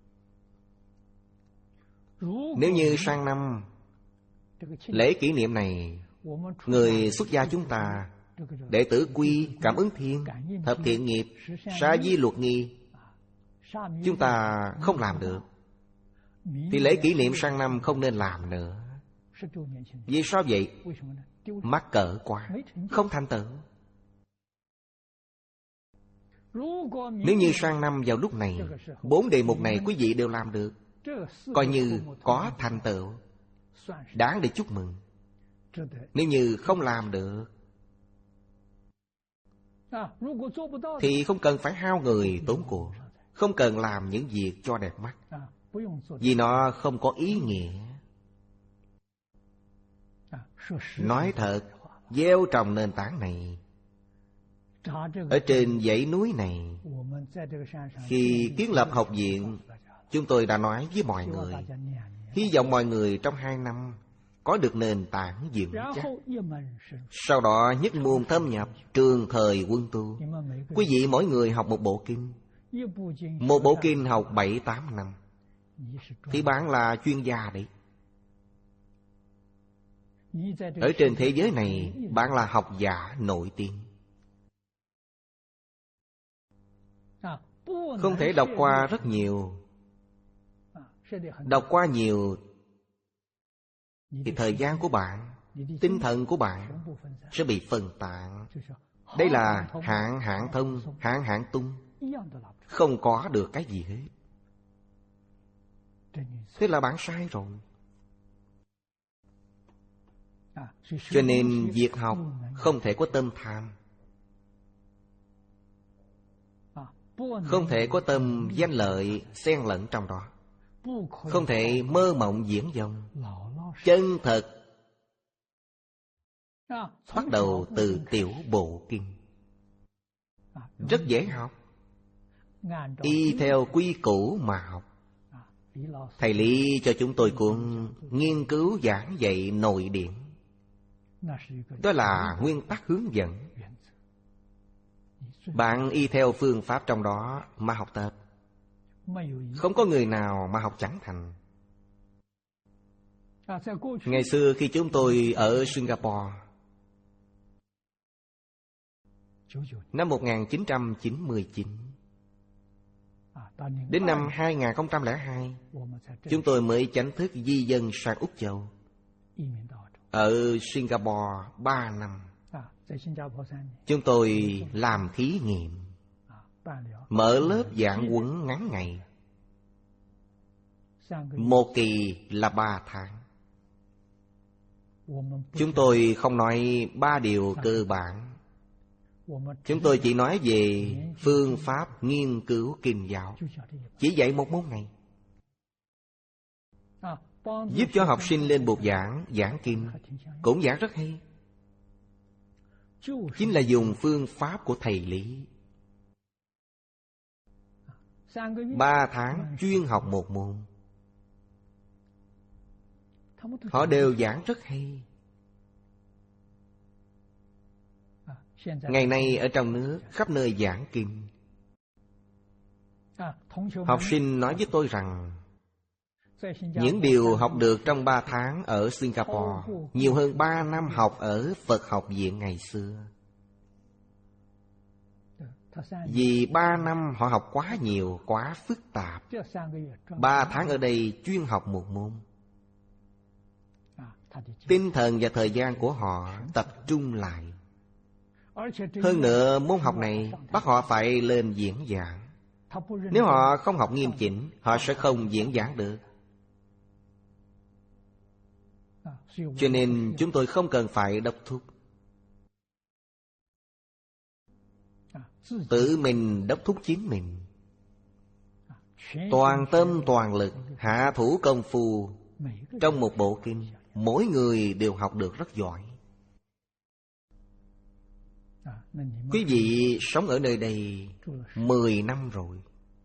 Nếu như sang năm lễ kỷ niệm này, người xuất gia chúng ta, đệ tử quy, cảm ứng thiên, thập thiện nghiệp, sa di luật nghi, chúng ta không làm được, thì lễ kỷ niệm sang năm không nên làm nữa. Vì sao vậy? Mắc cỡ quá, không thành tựu. Nếu như sang năm vào lúc này, bốn đề mục này quý vị đều làm được, coi như có thành tựu, đáng để chúc mừng. Nếu như không làm được thì không cần phải hao người tốn của, không cần làm những việc cho đẹp mắt, vì nó không có ý nghĩa. Nói thật, gieo trồng nền tảng này ở trên dãy núi này, khi kiến lập học viện, chúng tôi đã nói với mọi người, hy vọng mọi người trong hai năm có được nền tảng vững chắc. Sau đó nhất môn thâm nhập, trường thời quân tu. Quý vị mỗi người học một bộ kinh, một bộ kinh học bảy tám năm, thì bạn là chuyên gia đấy. Ở trên thế giới này, bạn là học giả nổi tiếng. Không thể đọc qua rất nhiều. Đọc qua nhiều thì thời gian của bạn, tinh thần của bạn sẽ bị phân tán. Đây là hạng hạng thông, hạng hạng tung, không có được cái gì hết. Thế là bạn sai rồi. Cho nên việc học không thể có tâm tham, không thể có tâm danh lợi xen lẫn trong đó, không thể mơ mộng diễn vong. Chân thật bắt đầu từ tiểu bộ kinh, rất dễ học. Y theo quy củ mà học. Thầy Lý cho chúng tôi cuốn nghiên cứu giảng dạy nội điển. Đó là nguyên tắc hướng dẫn. Bạn y theo phương pháp trong đó mà học tập, không có người nào mà học chẳng thành. Ngày xưa khi chúng tôi ở Singapore, năm một nghìn chín trăm chín mươi chín, đến năm hai nghìn không trăm lẻ hai, chúng tôi mới chính thức di dân sang Úc Châu. Ở Singapore ba năm, chúng tôi làm thí nghiệm, mở lớp giảng huấn ngắn ngày. Một kỳ là ba tháng. Chúng tôi không nói ba điều cơ bản. Chúng tôi chỉ nói về phương pháp nghiên cứu kinh giáo, chỉ dạy một môn này, giúp cho học sinh lên bục giảng, giảng kinh, cũng giảng rất hay. Chính là dùng phương pháp của thầy Lý. Ba tháng chuyên học một môn. Họ đều giảng rất hay. Ngày nay ở trong nước khắp nơi giảng kinh. Học sinh nói với tôi rằng những điều học được trong ba tháng ở Singapore nhiều hơn ba năm học ở Phật học viện ngày xưa. Vì ba năm họ học quá nhiều, quá phức tạp. Ba tháng ở đây chuyên học một môn. Tinh thần và thời gian của họ tập trung lại. Hơn nữa môn học này bắt họ phải lên diễn giảng. Nếu họ không học nghiêm chỉnh, họ sẽ không diễn giảng được. Cho nên chúng tôi không cần phải đốc thúc. Tự mình đốc thúc chính mình. Toàn tâm toàn lực hạ thủ công phu trong một bộ kinh. Mỗi người đều học được rất giỏi. Quý vị sống ở nơi đây mười năm rồi.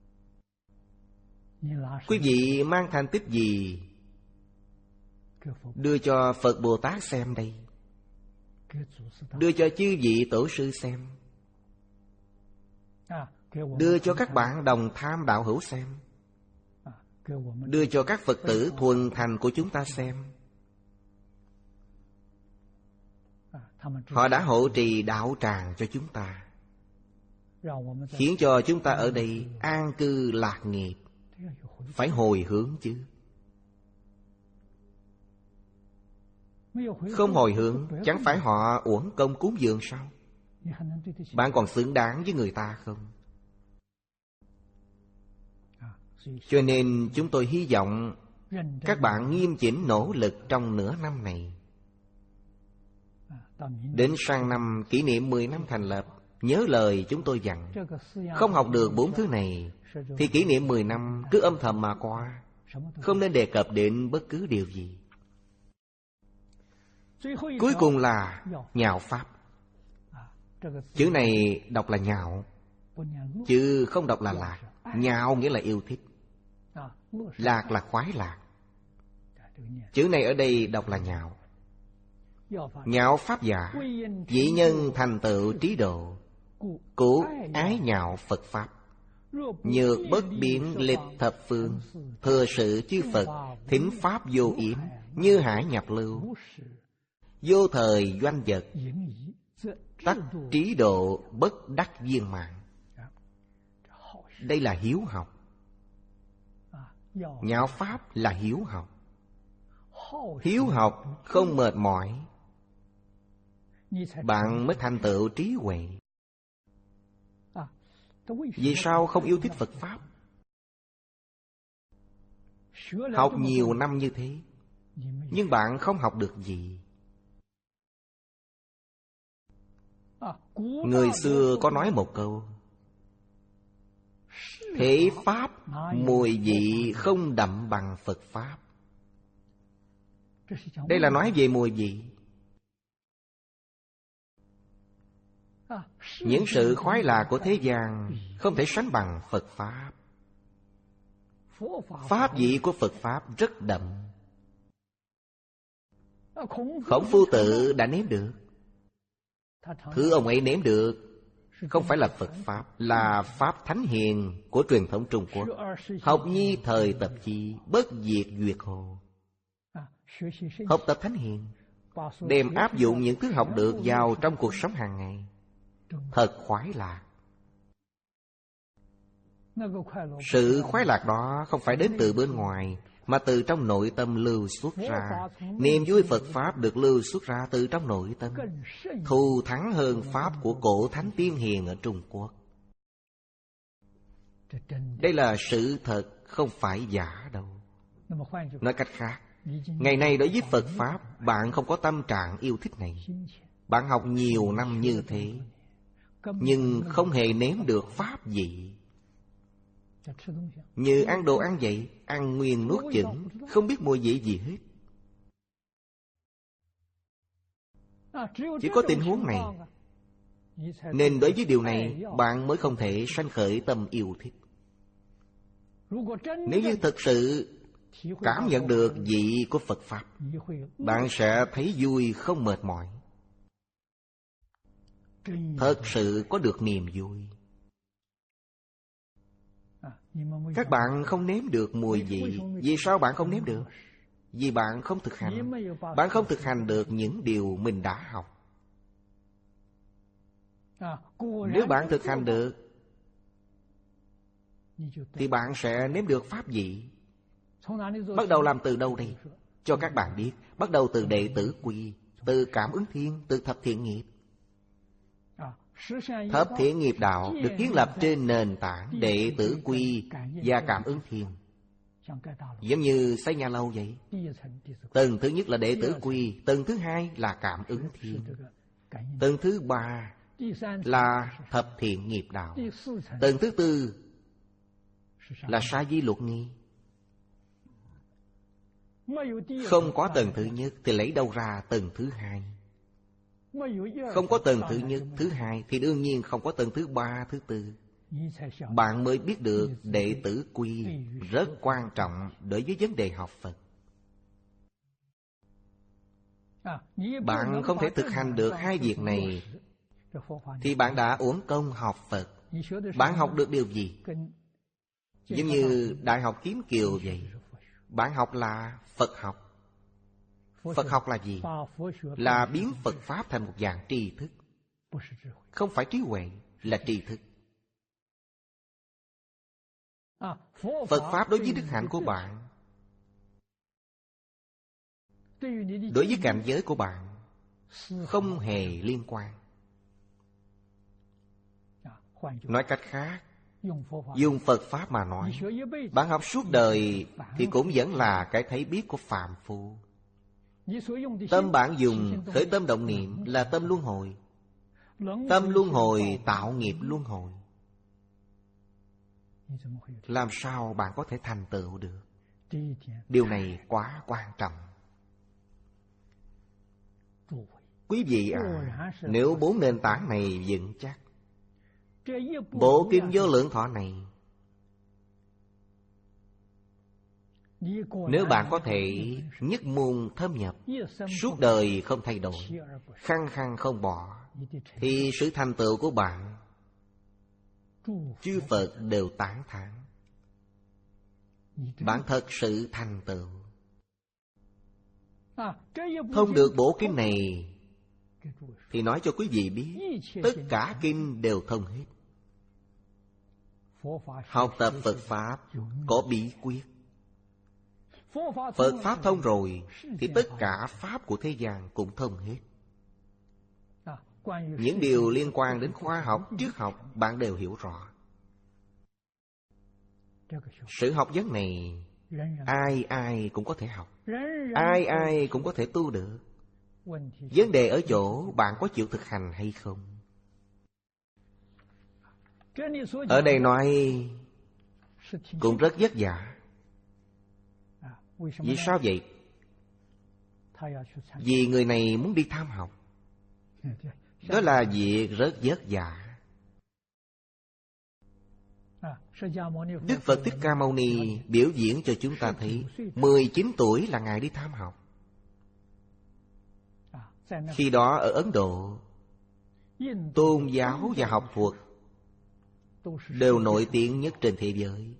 Quý vị mang thành tích gì đưa cho Phật Bồ Tát xem đây? Đưa cho chư vị tổ sư xem. Đưa cho các bạn đồng tham đạo hữu xem. Đưa cho các Phật tử thuần thành của chúng ta xem. Họ đã hộ trì đạo tràng cho chúng ta, khiến cho chúng ta ở đây an cư lạc nghiệp. Phải hồi hướng chứ. Không hồi hướng, chẳng phải họ uổng công cúng dường sao? Bạn còn xứng đáng với người ta không? Cho nên chúng tôi hy vọng các bạn nghiêm chỉnh nỗ lực trong nửa năm này. Đến sang năm kỷ niệm mười năm thành lập, nhớ lời chúng tôi dặn. Không học được bốn thứ này thì kỷ niệm mười năm cứ âm thầm mà qua. Không nên đề cập đến bất cứ điều gì. Cuối cùng là nhạo pháp. Chữ này đọc là nhạo, chứ không đọc là lạc. Nhạo nghĩa là yêu thích, lạc là khoái lạc. Chữ này ở đây đọc là nhạo. Nhạo pháp giả, dĩ nhân thành tựu trí độ, cố ái nhạo Phật Pháp. Nhược bất biến lịch thập phương, thừa sự chư Phật, thính Pháp vô yếm, như hải nhập lưu. Vô thời doanh vật, tắc trí độ bất đắc viên mạng. Đây là hiếu học. Nhạo pháp là hiếu học. Hiếu học không mệt mỏi, bạn mới thành tựu trí huệ. Vì sao không yêu thích Phật Pháp? Học nhiều năm như thế, nhưng bạn không học được gì. Người xưa có nói một câu: thế Pháp mùi vị không đậm bằng Phật Pháp. Đây là nói về mùi vị. Những sự khoái lạc của thế gian không thể sánh bằng Phật Pháp. Pháp vị của Phật Pháp rất đậm. Khổng Phu Tử đã nếm được. Thứ ông ấy nếm được không phải là Phật Pháp, là Pháp Thánh Hiền của truyền thống Trung Quốc. Học nhi thời tập chi, bất diệt duyệt hồ. Học tập Thánh Hiền, đem áp dụng những thứ học được vào trong cuộc sống hàng ngày. Thật khoái lạc. Sự khoái lạc đó không phải đến từ bên ngoài, mà từ trong nội tâm lưu xuất ra. Niềm vui Phật Pháp được lưu xuất ra từ trong nội tâm, thù thắng hơn Pháp của cổ Thánh Tiên Hiền ở Trung Quốc. Đây là sự thật, không phải giả đâu. Nói cách khác, ngày nay đối với Phật Pháp, bạn không có tâm trạng yêu thích này. Bạn học nhiều năm như thế, nhưng không hề nếm được Pháp vị. Như ăn đồ ăn vậy, ăn nguyên nuốt chửng, không biết mùi vị gì hết. Chỉ có tình huống này, nên đối với điều này bạn mới không thể sanh khởi tâm yêu thích. Nếu như thực sự cảm nhận được vị của Phật Pháp, bạn sẽ thấy vui không mệt mỏi. Thật sự có được niềm vui. Các bạn không nếm được mùi vị. Vì sao bạn không nếm được? Vì bạn không thực hành. Bạn không thực hành được những điều mình đã học. Nếu bạn thực hành được thì bạn sẽ nếm được pháp vị. Bắt đầu làm từ đâu đây? Cho các bạn biết. Bắt đầu từ đệ tử quy, từ cảm ứng thiên, từ thập thiện nghiệp. Thập thiện nghiệp đạo được kiến lập trên nền tảng đệ tử quy và cảm ứng thiên. Giống như xây nhà lâu vậy. Tầng thứ nhất là đệ tử quy, tầng thứ hai là cảm ứng thiên, tầng thứ ba là thập thiện nghiệp đạo, tầng thứ tư là sa di luật nghi. Không có tầng thứ nhất thì lấy đâu ra tầng thứ hai? Không có tầng thứ nhất, thứ hai thì đương nhiên không có tầng thứ ba, thứ tư. Bạn mới biết được đệ tử quy rất quan trọng đối với vấn đề học Phật. Bạn không thể thực hành được hai việc này thì bạn đã uổng công học Phật. Bạn học được điều gì? Giống như Đại học Kiếm Kiều vậy. Bạn học là Phật học. Phật học là gì? Là biến Phật Pháp thành một dạng tri thức. Không phải trí huệ, là tri thức. Phật Pháp đối với đức hạnh của bạn, đối với cảnh giới của bạn, không hề liên quan. Nói cách khác, dùng Phật Pháp mà nói, bạn học suốt đời thì cũng vẫn là cái thấy biết của phàm phu. Tâm bạn dùng khởi tâm động niệm là tâm luân hồi. Tâm luân hồi tạo nghiệp luân hồi. Làm sao bạn có thể thành tựu được? Điều này quá quan trọng. Quý vị à, nếu bốn nền tảng này vững chắc, bộ kinh Vô Lượng Thọ này, nếu bạn có thể nhất môn thâm nhập, suốt đời không thay đổi, khăng khăng không bỏ, thì sự thành tựu của bạn chư Phật đều tán thán. Bạn thật sự thành tựu. Thông được bộ kinh này thì nói cho quý vị biết, tất cả kinh đều thông hết. Học tập Phật Pháp có bí quyết. Phật Pháp thông rồi thì tất cả Pháp của thế gian cũng thông hết. Những điều liên quan đến khoa học, triết học bạn đều hiểu rõ. Sự học vấn này ai ai cũng có thể học, ai ai cũng có thể tu được. Vấn đề ở chỗ bạn có chịu thực hành hay không. Ở đây nói cũng rất vất vả. Vì sao vậy? Vì người này muốn đi tham học. Đó là việc rất vất vả. Đức Phật Thích Ca Mâu Ni biểu diễn cho chúng ta thấy mười chín tuổi là Ngài đi tham học. Khi đó ở Ấn Độ, tôn giáo và học thuật đều nổi tiếng nhất trên thế giới.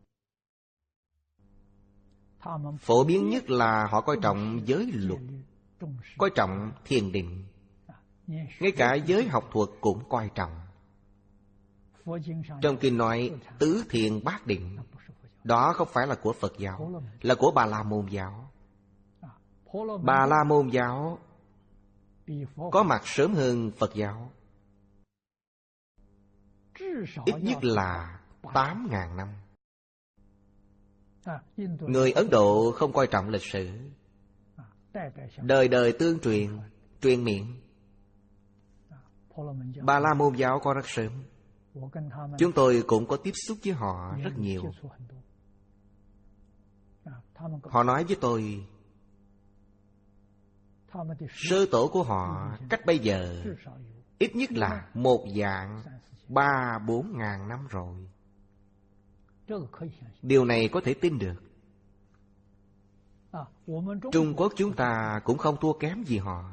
Phổ biến nhất là họ coi trọng giới luật, coi trọng thiền định. Ngay cả giới học thuật cũng coi trọng. Trong kinh nói tứ thiền bát định, đó không phải là của Phật giáo, là của Bà La Môn giáo. Bà La Môn giáo có mặt sớm hơn Phật giáo, ít nhất là tám ngàn năm. Người Ấn Độ không coi trọng lịch sử, đời đời tương truyền, truyền miệng. Bà La Môn giáo có rất sớm. Chúng tôi cũng có tiếp xúc với họ rất nhiều. Họ nói với tôi, sơ tổ của họ cách bây giờ ít nhất là một dạng ba bốn ngàn năm rồi. Điều này có thể tin được. Trung Quốc chúng ta cũng không thua kém gì họ.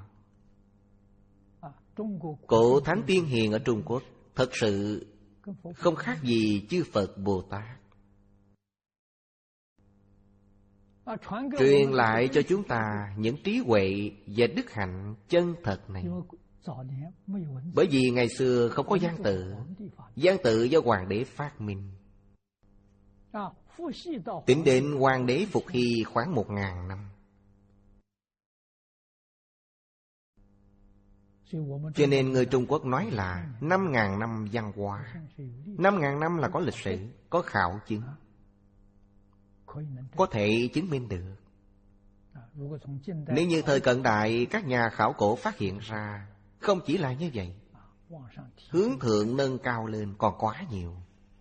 Cổ Thánh Tiên Hiền ở Trung Quốc thật sự không khác gì chư Phật Bồ Tát. Truyền lại cho chúng ta những trí huệ và đức hạnh chân thật này. Bởi vì ngày xưa không có văn tự. Văn tự do Hoàng đế phát minh. Tính đến Hoàng đế Phục Hy khoảng một ngàn năm. Cho nên người Trung Quốc nói là năm ngàn năm văn hóa. Năm ngàn năm là có lịch sử, có khảo chứng, có thể chứng minh được. Nếu như thời cận đại các nhà khảo cổ phát hiện ra, không chỉ là như vậy, hướng thượng nâng cao lên còn quá nhiều.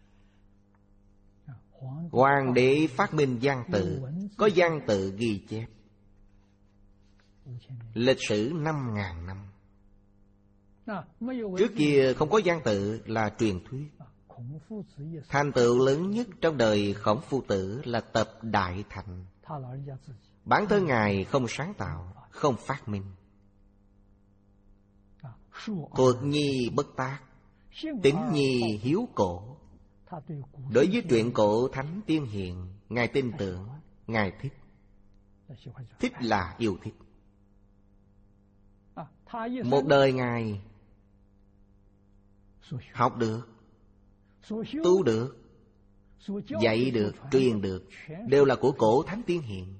Hoàng đế phát minh văn tự, có văn tự ghi chép. Lịch sử năm ngàn năm. Trước kia không có văn tự là truyền thuyết. Thành tựu lớn nhất trong đời Khổng Phu Tử là tập Đại Thành. Bản thân Ngài không sáng tạo, không phát minh. Thuật nhi bất tác, tín nhi hiếu cổ. Đối với truyện cổ Thánh Tiên Hiền, Ngài tin tưởng, Ngài thích. Thích là yêu thích. Một đời Ngài học được, tu được, dạy được, truyền được, đều là của cổ Thánh Tiên Hiền.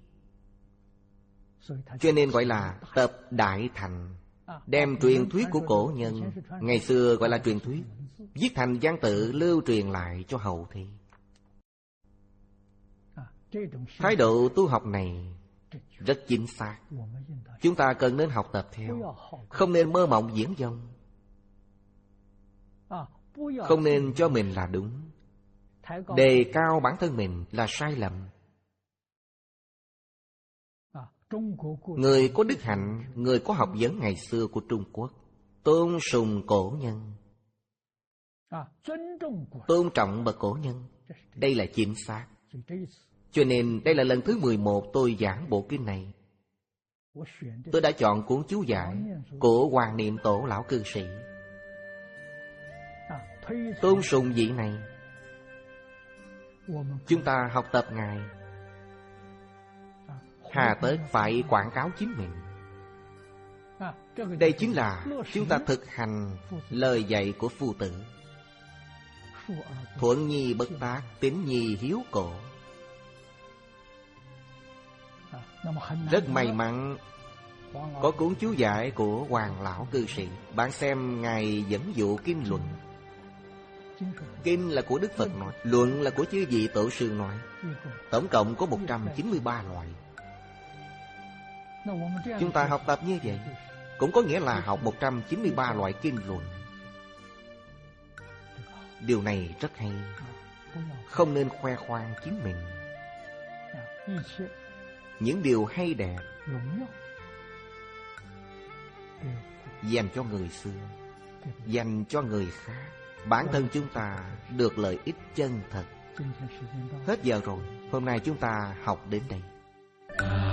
Cho nên gọi là tập Đại Thành. Đem truyền thuyết của cổ nhân, ngày xưa gọi là truyền thuyết, viết thành văn tự lưu truyền lại cho hậu thế. Thái độ tu học này rất chính xác. Chúng ta cần nên học tập theo. Không nên mơ mộng viển vông. Không nên cho mình là đúng, đề cao bản thân mình là sai lầm. Người có đức hạnh, người có học vấn ngày xưa của Trung Quốc tôn sùng cổ nhân, tôn trọng bậc cổ nhân. Đây là chính xác. Cho nên đây là lần thứ mười một tôi giảng bộ kinh này. Tôi đã chọn cuốn chú giải của Hoàng Niệm Tổ Lão Cư Sĩ. Tôn sùng vị này, chúng ta học tập Ngài, hà tất phải quảng cáo chính mình. Đây chính là chúng ta thực hành lời dạy của Phu Tử. Thuận nhi bất tác, tín nhi hiếu cổ. Rất may mắn có cuốn chú giải của Hoàng Lão Cư Sĩ. Bạn xem Ngài dẫn dụ kinh luận. Kinh là của Đức Phật nói, luận là của chư vị tổ sư nói. Tổng cộng có một trăm chín mươi ba loại. Chúng ta học tập như vậy cũng có nghĩa là học một trăm chín mươi ba loại kinh luận. Điều này rất hay. Không nên khoe khoang chính mình. Những điều hay đẹp dành cho người xưa, dành cho người khác. Bản thân chúng ta được lợi ích chân thật. Hết giờ rồi. Hôm nay chúng ta học đến đây.